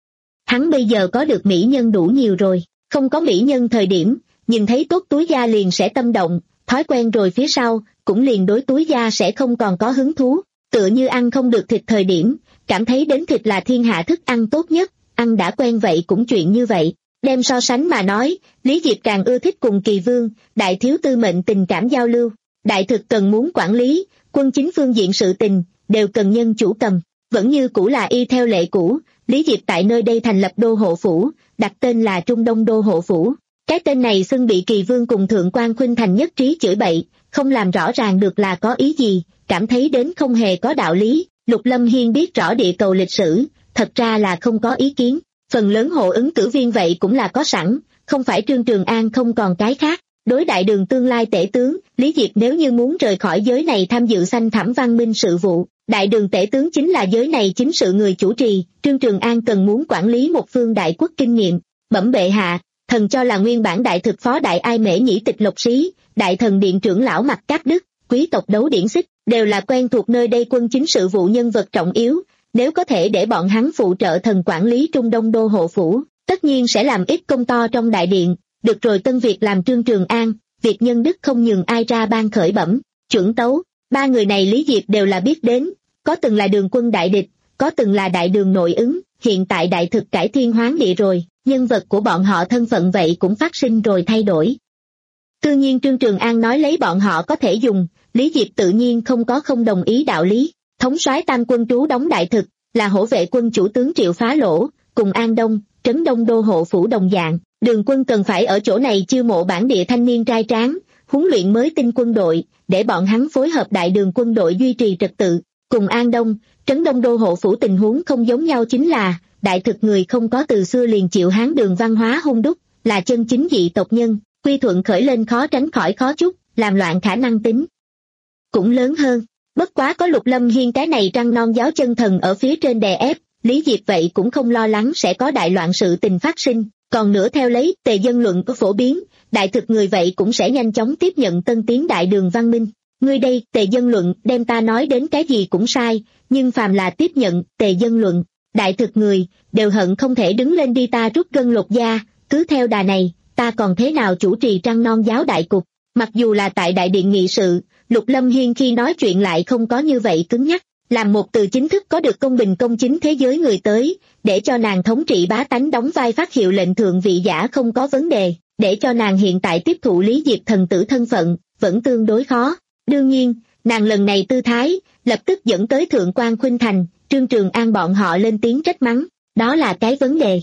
S2: Hắn bây giờ có được mỹ nhân đủ nhiều rồi, không có mỹ nhân thời điểm, nhìn thấy tốt túi da liền sẽ tâm động, thói quen rồi phía sau, cũng liền đối túi da sẽ không còn có hứng thú. Tựa như ăn không được thịt thời điểm, cảm thấy đến thịt là thiên hạ thức ăn tốt nhất, ăn đã quen vậy cũng chuyện như vậy. Đem so sánh mà nói, Lý Diệp càng ưa thích cùng Kỳ Vương, đại thiếu tư mệnh tình cảm giao lưu. Đại thực cần muốn quản lý, quân chính phương diện sự tình, đều cần nhân chủ cầm. Vẫn như cũ là y theo lệ cũ, Lý Diệp tại nơi đây thành lập đô hộ phủ, đặt tên là Trung Đông đô hộ phủ. Cái tên này xưng bị Kỳ Vương cùng Thượng quan Khuynh Thành nhất trí chửi bậy, không làm rõ ràng được là có ý gì, cảm thấy đến không hề có đạo lý. Lục Lâm Hiên biết rõ địa cầu lịch sử, thật ra là không có ý kiến. Phần lớn hộ ứng cử viên vậy cũng là có sẵn, không phải Trương Trường An không còn cái khác. Đối đại đường tương lai tể tướng, Lý Diệp nếu như muốn rời khỏi giới này tham dự sanh thẩm văn minh sự vụ, đại đường tể tướng chính là giới này chính sự người chủ trì. Trương Trường An cần muốn quản lý một phương đại quốc kinh nghiệm. Bẩm bệ hạ, thần cho là nguyên bản đại thực phó đại ai mễ nhĩ tịch lộc sĩ, đại thần điện trưởng lão Mạc Cát Đức, quý tộc đấu điển xích, đều là quen thuộc nơi đây quân chính sự vụ nhân vật trọng yếu. Nếu có thể để bọn hắn phụ trợ thần quản lý Trung Đông đô hộ phủ, tất nhiên sẽ làm ít công to trong đại điện. Được rồi, tân việc làm Trương Trường An, việc nhân đức không nhường ai ra ban khởi bẩm, chuẩn tấu. Ba người này Lý Diệp đều là biết đến, có từng là đường quân đại địch, có từng là đại đường nội ứng, hiện tại đại thực cải thiên hoán địa rồi, nhân vật của bọn họ thân phận vậy cũng phát sinh rồi thay đổi. Tự nhiên Trương Trường An nói lấy bọn họ có thể dùng, Lý Diệp tự nhiên không có không đồng ý đạo lý. Thống soái tam quân trú đóng đại thực, là hổ vệ quân chủ tướng Triệu Phá Lỗ, cùng An Đông, Trấn Đông đô hộ phủ đồng dạng. Đường quân cần phải ở chỗ này chiêu mộ bản địa thanh niên trai tráng, huấn luyện mới tinh quân đội, để bọn hắn phối hợp đại đường quân đội duy trì trật tự. Cùng An Đông, Trấn Đông đô hộ phủ tình huống không giống nhau chính là, đại thực người không có từ xưa liền chịu Hán đường văn hóa hung đúc, là chân chính dị tộc nhân, quy thuận khởi lên khó tránh khỏi khó chút, làm loạn khả năng tính cũng lớn hơn. Bất quá có Lục Lâm Hiên cái này trăng non giáo chân thần ở phía trên đè ép, Lý Diệp vậy cũng không lo lắng sẽ có đại loạn sự tình phát sinh. Còn nữa theo lấy tề dân luận có phổ biến, đại thực người vậy cũng sẽ nhanh chóng tiếp nhận tân tiến đại đường văn minh. Ngươi đây, tề dân luận, đem ta nói đến cái gì cũng sai, nhưng phàm là tiếp nhận tề dân luận, đại thực người, đều hận không thể đứng lên đi ta rút gân lột da, cứ theo đà này, ta còn thế nào chủ trì trăng non giáo đại cục. Mặc dù là tại đại điện nghị sự, Lục Lâm Hiên khi nói chuyện lại không có như vậy cứng nhắc, làm một từ chính thức có được công bình công chính thế giới người tới, để cho nàng thống trị bá tánh đóng vai phát hiệu lệnh thượng vị giả không có vấn đề, để cho nàng hiện tại tiếp thụ Lý Diệp thần tử thân phận, vẫn tương đối khó. Đương nhiên, nàng lần này tư thái, lập tức dẫn tới Thượng quan Khuynh Thành, Trương Trường An bọn họ lên tiếng trách mắng, đó là cái vấn đề.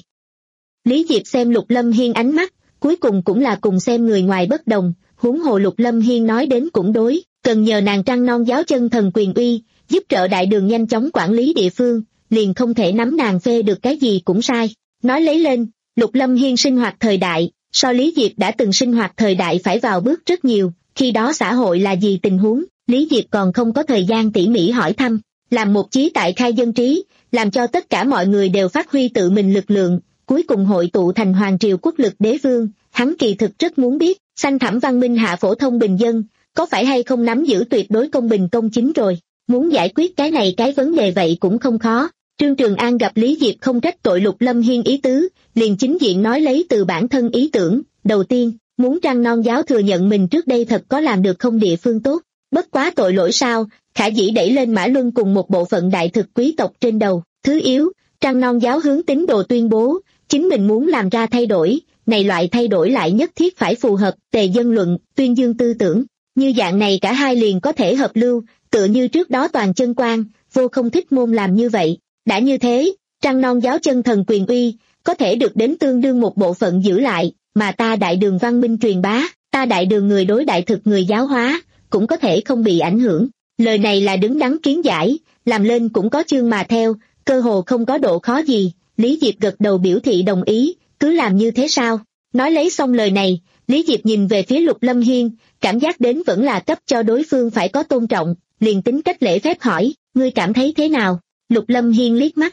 S2: Lý Diệp xem Lục Lâm Hiên ánh mắt, cuối cùng cũng là cùng xem người ngoài bất đồng, huống hồ Lục Lâm Hiên nói đến cũng đối, cần nhờ nàng trăng non giáo chân thần quyền uy, giúp trợ đại đường nhanh chóng quản lý địa phương, liền không thể nắm nàng phê được cái gì cũng sai. Nói lấy lên, Lục Lâm Hiên sinh hoạt thời đại, so Lý Diệp đã từng sinh hoạt thời đại phải vào bước rất nhiều, khi đó xã hội là gì tình huống, Lý Diệp còn không có thời gian tỉ mỉ hỏi thăm, làm một chí tại khai dân trí, làm cho tất cả mọi người đều phát huy tự mình lực lượng, cuối cùng hội tụ thành hoàng triều quốc lực đế vương. Hắn kỳ thực rất muốn biết, sanh thẩm văn minh hạ phổ thông bình dân, có phải hay không nắm giữ tuyệt đối công bình công chính rồi. Muốn giải quyết cái này cái vấn đề vậy cũng không khó. Trương Trường An gặp Lý Diệp không trách tội Lục Lâm Hiên ý tứ, liền chính diện nói lấy từ bản thân ý tưởng. Đầu tiên, muốn trăng non giáo thừa nhận mình trước đây thật có làm được không địa phương tốt, bất quá tội lỗi sao, khả dĩ đẩy lên Mã Luân cùng một bộ phận đại thực quý tộc trên đầu. Thứ yếu, trăng non giáo hướng tín đồ tuyên bố, chính mình muốn làm ra thay đổi, này loại thay đổi lại nhất thiết phải phù hợp tề dân luận, tuyên dương tư tưởng. Như dạng này cả hai liền có thể hợp lưu, tựa như trước đó Toàn Chân Quan, Vô Không Thích Môn làm như vậy. Đã như thế, trăng non giáo chân thần quyền uy, có thể được đến tương đương một bộ phận giữ lại, mà ta đại đường văn minh truyền bá, ta đại đường người đối đại thực người giáo hóa, cũng có thể không bị ảnh hưởng. Lời này là đứng đắn kiến giải, làm lên cũng có chương mà theo, cơ hồ không có độ khó gì. Lý Diệp gật đầu biểu thị đồng ý, cứ làm như thế sao? Nói lấy xong lời này, Lý Diệp nhìn về phía Lục Lâm Hiên, cảm giác đến vẫn là cấp cho đối phương phải có tôn trọng, liền tính cách lễ phép hỏi, ngươi cảm thấy thế nào? Lục Lâm Hiên liếc mắt.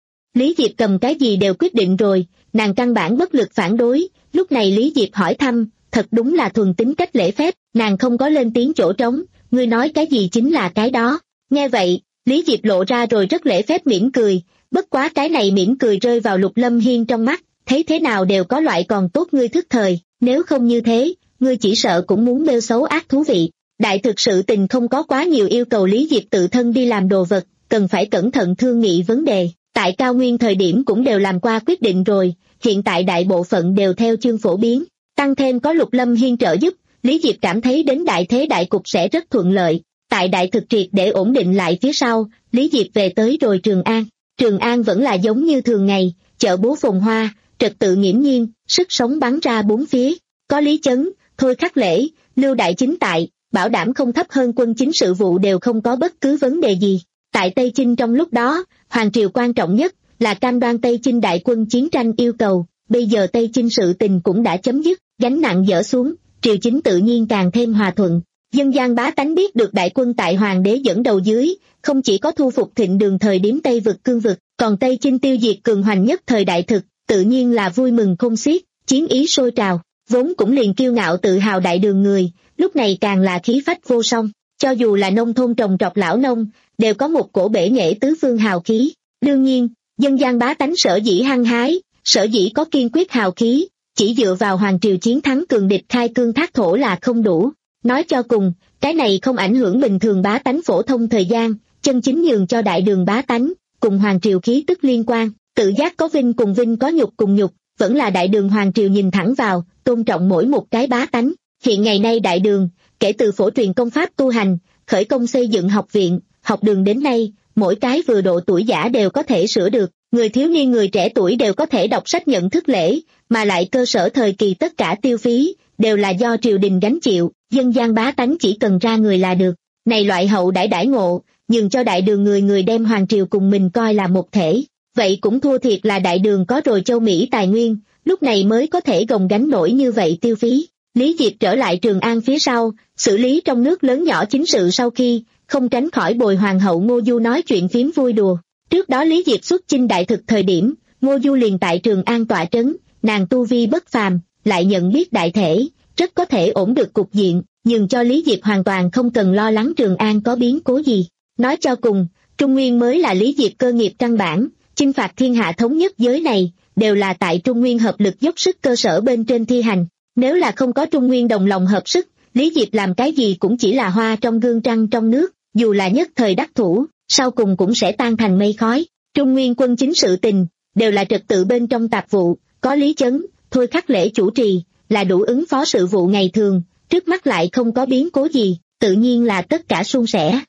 S2: Lý Diệp cầm cái gì đều quyết định rồi, nàng căn bản bất lực phản đối. Lúc này Lý Diệp hỏi thăm, thật đúng là thuần tính cách lễ phép, nàng không có lên tiếng chỗ trống, ngươi nói cái gì chính là cái đó. Nghe vậy, Lý Diệp lộ ra rồi rất lễ phép mỉm cười, bất quá cái này mỉm cười rơi vào Lục Lâm Hiên trong mắt, thấy thế nào đều có loại còn tốt ngươi thức thời, nếu không như thế, ngươi chỉ sợ cũng muốn bêu xấu ác thú vị. Đại thực sự tình không có quá nhiều yêu cầu Lý Diệp tự thân đi làm đồ vật, cần phải cẩn thận thương nghị vấn đề, tại cao nguyên thời điểm cũng đều làm qua quyết định rồi, hiện tại đại bộ phận đều theo chương phổ biến, tăng thêm có Lục Lâm Hiên trợ giúp, Lý Diệp cảm thấy đến đại thế đại cục sẽ rất thuận lợi. Tại đại thực triệt để ổn định lại phía sau, Lý Diệp về tới rồi Trường An. Trường An vẫn là giống như thường ngày, chợ búa phồn hoa, trật tự nghiễm nhiên, sức sống bắn ra bốn phía. Có Lý Chấn, Thôi Khắc Lễ, Lưu Đại Chính tại, bảo đảm không thấp hơn quân chính sự vụ đều không có bất cứ vấn đề gì. Tại Tây Chinh trong lúc đó, Hoàng Triều quan trọng nhất là cam đoan Tây Chinh đại quân chiến tranh yêu cầu. Bây giờ Tây Chinh sự tình cũng đã chấm dứt, gánh nặng dỡ xuống, triều chính tự nhiên càng thêm hòa thuận. Dân gian bá tánh biết được đại quân tại hoàng đế dẫn đầu dưới, không chỉ có thu phục thịnh đường thời điểm Tây vực cương vực, còn Tây Chinh tiêu diệt cường hoành nhất thời đại thực, tự nhiên là vui mừng không xiết, chiến ý sôi trào, vốn cũng liền kiêu ngạo tự hào đại đường người, lúc này càng là khí phách vô song, cho dù là nông thôn trồng trọt lão nông, đều có một cổ bể nghệ tứ phương hào khí. Đương nhiên, dân gian bá tánh sở dĩ hăng hái, sở dĩ có kiên quyết hào khí, chỉ dựa vào hoàng triều chiến thắng cường địch khai cương thác thổ là không đủ. Nói cho cùng, cái này không ảnh hưởng bình thường bá tánh phổ thông thời gian, chân chính nhường cho đại đường bá tánh, cùng hoàng triều khí tức liên quan, tự giác có vinh cùng vinh có nhục cùng nhục, vẫn là đại đường hoàng triều nhìn thẳng vào, tôn trọng mỗi một cái bá tánh. Hiện ngày nay đại đường, kể từ phổ truyền công pháp tu hành, khởi công xây dựng học viện, học đường đến nay, mỗi cái vừa độ tuổi giả đều có thể sửa được, người thiếu niên người trẻ tuổi đều có thể đọc sách nhận thức lễ, mà lại cơ sở thời kỳ tất cả tiêu phí, đều là do triều đình gánh chịu, dân gian bá tánh chỉ cần ra người là được. Này loại hậu đãi đãi ngộ, nhường cho đại đường người người đem hoàng triều cùng mình coi là một thể, vậy cũng thua thiệt là đại đường có rồi châu Mỹ tài nguyên, lúc này mới có thể gồng gánh nổi như vậy tiêu phí. Lý Diệp trở lại Trường An phía sau, xử lý trong nước lớn nhỏ chính sự sau khi, không tránh khỏi bồi hoàng hậu Ngô Du nói chuyện phím vui đùa. Trước đó Lý Diệp xuất chinh đại thực thời điểm, Ngô Du liền tại Trường An tọa trấn, nàng tu vi bất phàm, lại nhận biết đại thể, rất có thể ổn được cục diện, nhưng cho Lý Diệp hoàn toàn không cần lo lắng Trường An có biến cố gì. Nói cho cùng, Trung Nguyên mới là Lý Diệp cơ nghiệp căn bản, chinh phạt thiên hạ thống nhất giới này, đều là tại Trung Nguyên hợp lực dốc sức cơ sở bên trên thi hành. Nếu là không có Trung Nguyên đồng lòng hợp sức, Lý Diệp làm cái gì cũng chỉ là hoa trong gương trăng trong nước, dù là nhất thời đắc thủ, sau cùng cũng sẽ tan thành mây khói. Trung Nguyên quân chính sự tình, đều là trật tự bên trong tạp vụ, có Lý Chấn, Thôi Khắc Lễ chủ trì, là đủ ứng phó sự vụ ngày thường, trước mắt lại không có biến cố gì, tự nhiên là tất cả suôn sẻ.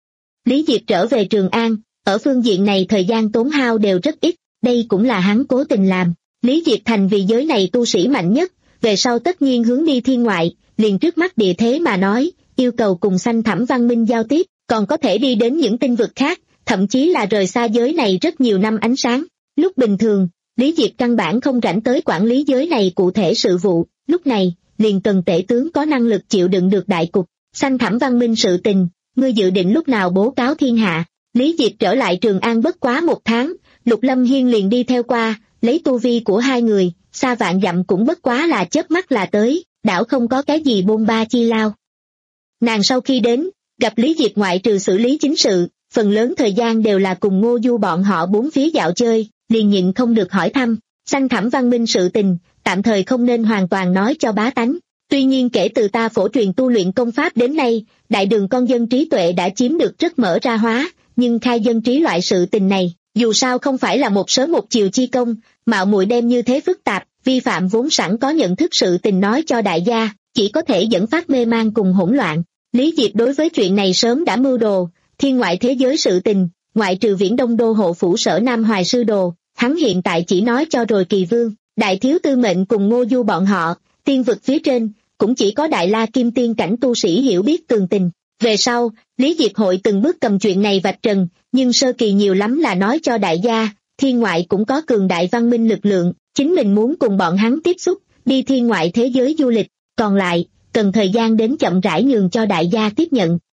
S2: Lý Diệp trở về Trường An, ở phương diện này thời gian tốn hao đều rất ít, đây cũng là hắn cố tình làm. Lý Diệp thành vì giới này tu sĩ mạnh nhất, về sau tất nhiên hướng đi thiên ngoại, liền trước mắt địa thế mà nói, yêu cầu cùng Xanh Thẳm Văn Minh giao tiếp, còn có thể đi đến những tinh vực khác, thậm chí là rời xa giới này rất nhiều năm ánh sáng. Lúc bình thường, Lý Diệp căn bản không rảnh tới quản lý giới này cụ thể sự vụ, lúc này, liền cần tể tướng có năng lực chịu đựng được đại cục. Xanh Thẳm Văn Minh sự tình, ngươi dự định lúc nào bố cáo thiên hạ? Lý Diệp trở lại Trường An bất quá một tháng, Lục Lâm Hiên liền đi theo qua, lấy tu vi của hai người, xa vạn dặm cũng bất quá là chớp mắt là tới, đảo không có cái gì bôn ba chi lao. Nàng sau khi đến, gặp Lý Diệp ngoại trừ xử lý chính sự, phần lớn thời gian đều là cùng Ngô Du bọn họ bốn phía dạo chơi, liền nhịn không được hỏi thăm. Xanh Thẳm Văn Minh sự tình, tạm thời không nên hoàn toàn nói cho bá tánh. Tuy nhiên kể từ ta phổ truyền tu luyện công pháp đến nay, đại đường con dân trí tuệ đã chiếm được rất mở ra hóa, nhưng khai dân trí loại sự tình này, dù sao không phải là một sớm một chiều chi công, mạo muội đem như thế phức tạp, vi phạm vốn sẵn có nhận thức sự tình nói cho đại gia, chỉ có thể dẫn phát mê man cùng hỗn loạn. Lý Diệp đối với chuyện này sớm đã mưu đồ, thiên ngoại thế giới sự tình, ngoại trừ Viễn Đông đô hộ phủ Sở Nam Hoài sư đồ, hắn hiện tại chỉ nói cho rồi Kỳ Vương, Đại Thiếu Tư Mệnh cùng Ngô Du bọn họ, tiên vực phía trên, cũng chỉ có Đại La Kim Tiên cảnh tu sĩ hiểu biết tường tình. Về sau, Lý Diệp hội từng bước cầm chuyện này vạch trần, nhưng sơ kỳ nhiều lắm là nói cho đại gia, thiên ngoại cũng có cường đại văn minh lực lượng, chính mình muốn cùng bọn hắn tiếp xúc, đi thiên ngoại thế giới du lịch, còn lại, cần thời gian đến chậm rãi nhường cho đại gia tiếp nhận.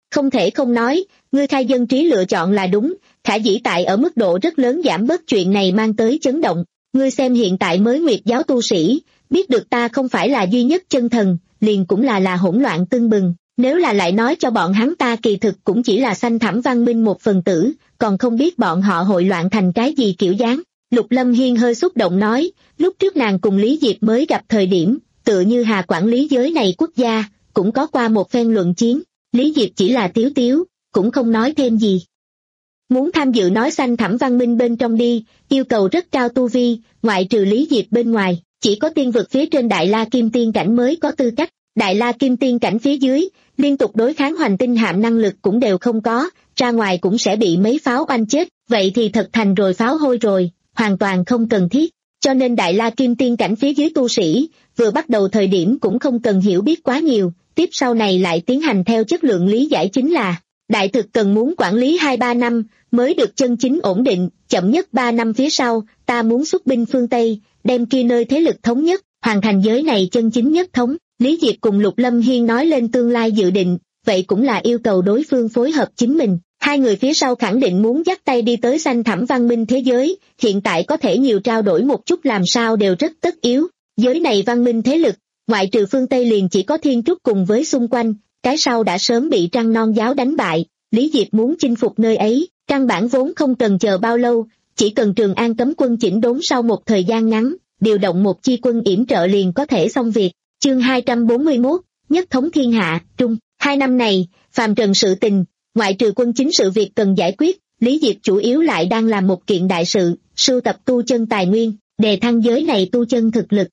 S2: Không thể không nói, ngươi khai dân trí lựa chọn là đúng, khả dĩ tại ở mức độ rất lớn giảm bớt chuyện này mang tới chấn động. Ngươi xem hiện tại mới nguyệt giáo tu sĩ, biết được ta không phải là duy nhất chân thần, liền cũng là là hỗn loạn tưng bừng. Nếu là lại nói cho bọn hắn ta kỳ thực cũng chỉ là sanh thẳm văn minh một phần tử, còn không biết bọn họ hội loạn thành cái gì kiểu dáng. Lục Lâm Hiên hơi xúc động nói, lúc trước nàng cùng Lý Diệp mới gặp thời điểm, tựa như Hà quản lý giới này quốc gia, cũng có qua một phen luận chiến, Lý Diệp chỉ là tiếu tiếu, cũng không nói thêm gì. Muốn tham dự nói sanh thẳm văn minh bên trong đi, yêu cầu rất cao tu vi, ngoại trừ Lý Diệp bên ngoài, chỉ có tiên vực phía trên Đại La Kim Tiên cảnh mới có tư cách, Đại La Kim Tiên cảnh phía dưới, liên tục đối kháng hoành tinh hạm năng lực cũng đều không có, ra ngoài cũng sẽ bị mấy pháo oanh chết, vậy thì thật thành rồi pháo hôi rồi, hoàn toàn không cần thiết. Cho nên Đại La Kim Tiên cảnh phía dưới tu sĩ, vừa bắt đầu thời điểm cũng không cần hiểu biết quá nhiều, tiếp sau này lại tiến hành theo chất lượng lý giải chính là, đại thực cần muốn quản lý hai ba năm, mới được chân chính ổn định, chậm nhất ba năm phía sau, ta muốn xuất binh phương Tây, đem kia nơi thế lực thống nhất, hoàn thành giới này chân chính nhất thống. Lý Diệp cùng Lục Lâm Hiên nói lên tương lai dự định, vậy cũng là yêu cầu đối phương phối hợp chính mình. Hai người phía sau khẳng định muốn dắt tay đi tới sanh thẳm văn minh thế giới, hiện tại có thể nhiều trao đổi một chút làm sao đều rất tất yếu. Giới này văn minh thế lực, ngoại trừ phương Tây liền chỉ có Thiên Trúc cùng với xung quanh, cái sau đã sớm bị Trăng Non giáo đánh bại. Lý Diệp muốn chinh phục nơi ấy, căn bản vốn không cần chờ bao lâu, chỉ cần Trường An cấm quân chỉnh đốn sau một thời gian ngắn, điều động một chi quân yểm trợ liền có thể xong việc. Chương hai trăm bốn mươi mốt, nhất thống thiên hạ, trung. Hai năm này, phàm trần sự tình, ngoại trừ quân chính sự việc cần giải quyết, Lý Diệp chủ yếu lại đang làm một kiện đại sự, sưu tập tu chân tài nguyên, đề thăng giới này tu chân thực lực.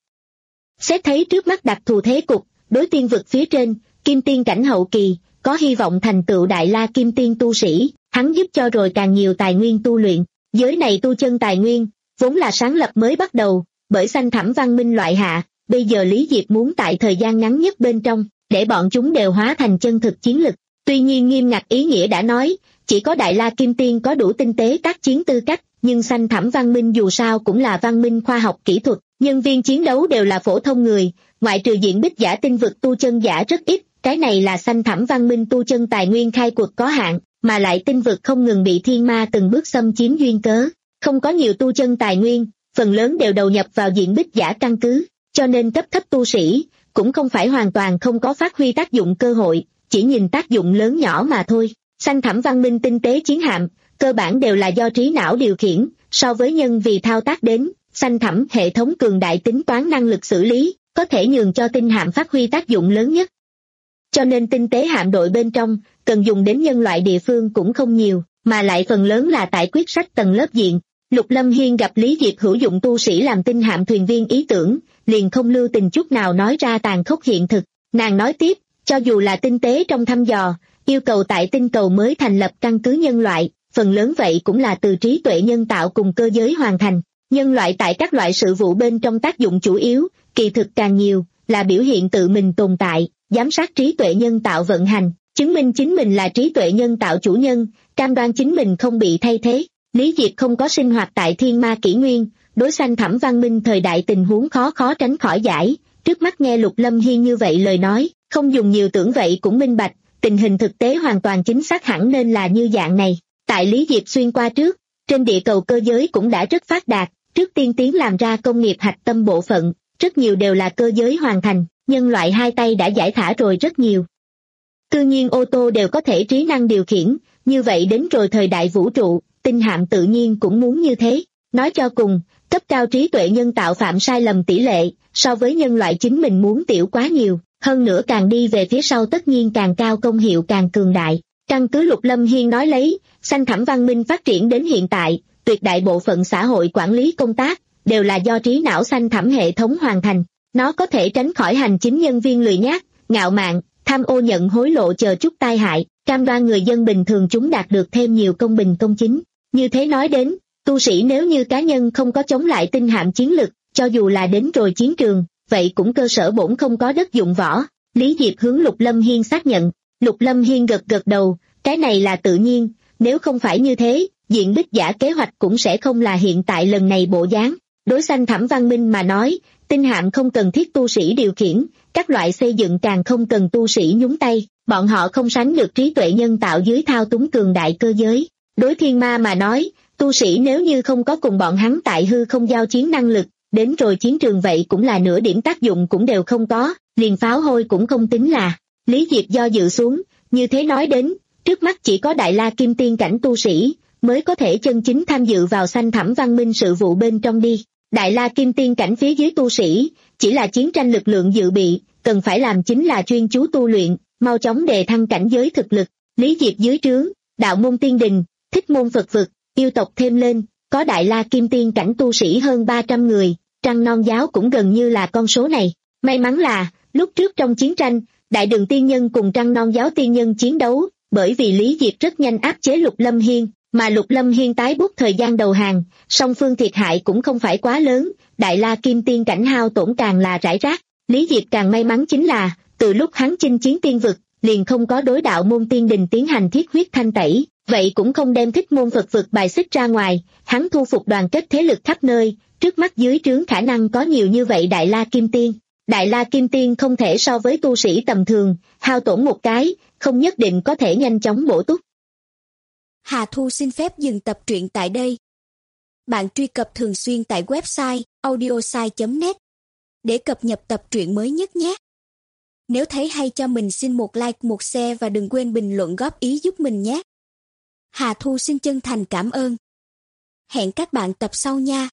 S2: Xét thấy trước mắt đặc thù thế cục, đối tiên vực phía trên, Kim Tiên cảnh hậu kỳ, có hy vọng thành tựu Đại La Kim Tiên tu sĩ, hắn giúp cho rồi càng nhiều tài nguyên tu luyện. Giới này tu chân tài nguyên, vốn là sáng lập mới bắt đầu, bởi sanh thẳm văn minh loại hạ, bây giờ Lý Diệp muốn tại thời gian ngắn nhất bên trong, để bọn chúng đều hóa thành chân thực chiến lực. Tuy nhiên nghiêm ngặt ý nghĩa đã nói, chỉ có Đại La Kim Tiên có đủ tinh tế tác chiến tư cách, nhưng sanh thẳm văn minh dù sao cũng là văn minh khoa học kỹ thuật, nhân viên chiến đấu đều là phổ thông người, ngoại trừ diện bích giả tinh vực tu chân giả rất ít, cái này là sanh thẳm văn minh tu chân tài nguyên khai cuộc có hạn, mà lại tinh vực không ngừng bị thiên ma từng bước xâm chiếm duyên cớ, không có nhiều tu chân tài nguyên, phần lớn đều đầu nhập vào diện bích giả căn cứ, cho nên cấp thấp tu sĩ, cũng không phải hoàn toàn không có phát huy tác dụng cơ hội, chỉ nhìn tác dụng lớn nhỏ mà thôi. Sanh thẳm văn minh tinh tế chiến hạm, cơ bản đều là do trí não điều khiển, so với nhân vì thao tác đến, sanh thẳm hệ thống cường đại tính toán năng lực xử lý, có thể nhường cho tinh hạm phát huy tác dụng lớn nhất. Cho nên tinh tế hạm đội bên trong, cần dùng đến nhân loại địa phương cũng không nhiều, mà lại phần lớn là tại quyết sách tầng lớp diện. Lục Lâm Hiên gặp Lý Diệp hữu dụng tu sĩ làm tinh hạm thuyền viên ý tưởng, liền không lưu tình chút nào nói ra tàn khốc hiện thực. Nàng nói tiếp, cho dù là tinh tế trong thăm dò, yêu cầu tại tinh cầu mới thành lập căn cứ nhân loại, phần lớn vậy cũng là từ trí tuệ nhân tạo cùng cơ giới hoàn thành. Nhân loại tại các loại sự vụ bên trong tác dụng chủ yếu, kỳ thực càng nhiều, là biểu hiện tự mình tồn tại, giám sát trí tuệ nhân tạo vận hành, chứng minh chính mình là trí tuệ nhân tạo chủ nhân, cam đoan chính mình không bị thay thế. Lý Diệp không có sinh hoạt tại thiên ma kỷ nguyên, đối sanh thẳm văn minh thời đại tình huống khó khó tránh khỏi giải, trước mắt nghe Lục Lâm Hiên như vậy lời nói, không dùng nhiều tưởng vậy cũng minh bạch, tình hình thực tế hoàn toàn chính xác hẳn nên là như dạng này. Tại Lý Diệp xuyên qua trước, trên địa cầu cơ giới cũng đã rất phát đạt, trước tiên tiến làm ra công nghiệp hạch tâm bộ phận, rất nhiều đều là cơ giới hoàn thành, nhân loại hai tay đã giải thả rồi rất nhiều. Tự nhiên ô tô đều có thể trí năng điều khiển, như vậy đến rồi thời đại vũ trụ, tinh hạm tự nhiên cũng muốn như thế. Nói cho cùng, cấp cao trí tuệ nhân tạo phạm sai lầm tỷ lệ, so với nhân loại chính mình muốn tiểu quá nhiều, hơn nữa càng đi về phía sau tất nhiên càng cao công hiệu càng cường đại. Căn cứ Lục Lâm Hiên nói lấy, sanh thẳm văn minh phát triển đến hiện tại, tuyệt đại bộ phận xã hội quản lý công tác, đều là do trí não sanh thẳm hệ thống hoàn thành. Nó có thể tránh khỏi hành chính nhân viên lười nhác, ngạo mạn, tham ô nhận hối lộ chờ chút tai hại, cam đoan người dân bình thường chúng đạt được thêm nhiều công bình công chính. Như thế nói đến, tu sĩ nếu như cá nhân không có chống lại tinh hạm chiến lực, cho dù là đến rồi chiến trường, vậy cũng cơ sở bổn không có đất dụng võ. Lý Diệp hướng Lục Lâm Hiên xác nhận. Lục Lâm Hiên gật gật đầu, cái này là tự nhiên, nếu không phải như thế, diện bích giả kế hoạch cũng sẽ không là hiện tại lần này bộ dáng. Đối sanh thẳm văn minh mà nói, tinh hạm không cần thiết tu sĩ điều khiển, các loại xây dựng càng không cần tu sĩ nhúng tay, Bọn họ không sánh được trí tuệ nhân tạo dưới thao túng cường đại cơ giới. Đối thiên ma mà nói, tu sĩ nếu như không có cùng bọn hắn tại hư không giao chiến năng lực, đến rồi chiến trường vậy cũng là nửa điểm tác dụng cũng đều không có, liền pháo hôi cũng không tính là. Lý Diệp do dự xuống, như thế nói đến, trước mắt chỉ có Đại La Kim Tiên cảnh tu sĩ, mới có thể chân chính tham dự vào xanh thẳm văn minh sự vụ bên trong đi. Đại La Kim Tiên cảnh phía dưới tu sĩ, chỉ là chiến tranh lực lượng dự bị, cần phải làm chính là chuyên chú tu luyện, mau chóng đề thăng cảnh giới thực lực. Lý Diệp dưới trướng, đạo môn tiên đình, thích môn Phật vực, yêu tộc thêm lên, có Đại La Kim Tiên cảnh tu sĩ hơn ba trăm người, Trăng Non giáo cũng gần như là con số này. May mắn là, lúc trước trong chiến tranh, Đại Đường tiên nhân cùng Trăng Non giáo tiên nhân chiến đấu, bởi vì Lý Diệp rất nhanh áp chế Lục Lâm Hiên, mà Lục Lâm Hiên tái bút thời gian đầu hàng, song phương thiệt hại cũng không phải quá lớn, Đại La Kim Tiên cảnh hao tổn càng là rải rác. Lý Diệp càng may mắn chính là, từ lúc hắn chinh chiến tiên vực, liền không có đối đạo môn tiên đình tiến hành thiết huyết thanh tẩy, vậy cũng không đem thích môn Phật vực bài xích ra ngoài, hắn thu phục đoàn kết thế lực khắp nơi, trước mắt dưới trướng khả năng có nhiều như vậy Đại La Kim Tiên. Đại La Kim Tiên không thể so với tu sĩ tầm thường, hao tổn một cái, không nhất định có thể nhanh chóng bổ túc.
S3: Hà Thu xin phép dừng tập truyện tại đây. Bạn truy cập thường xuyên tại website audiosai chấm net để cập nhật tập truyện mới nhất nhé. Nếu thấy hay cho mình xin một like, một share và đừng quên bình luận góp ý giúp mình nhé. Hà Thu xin chân thành cảm ơn. Hẹn các bạn tập sau nha.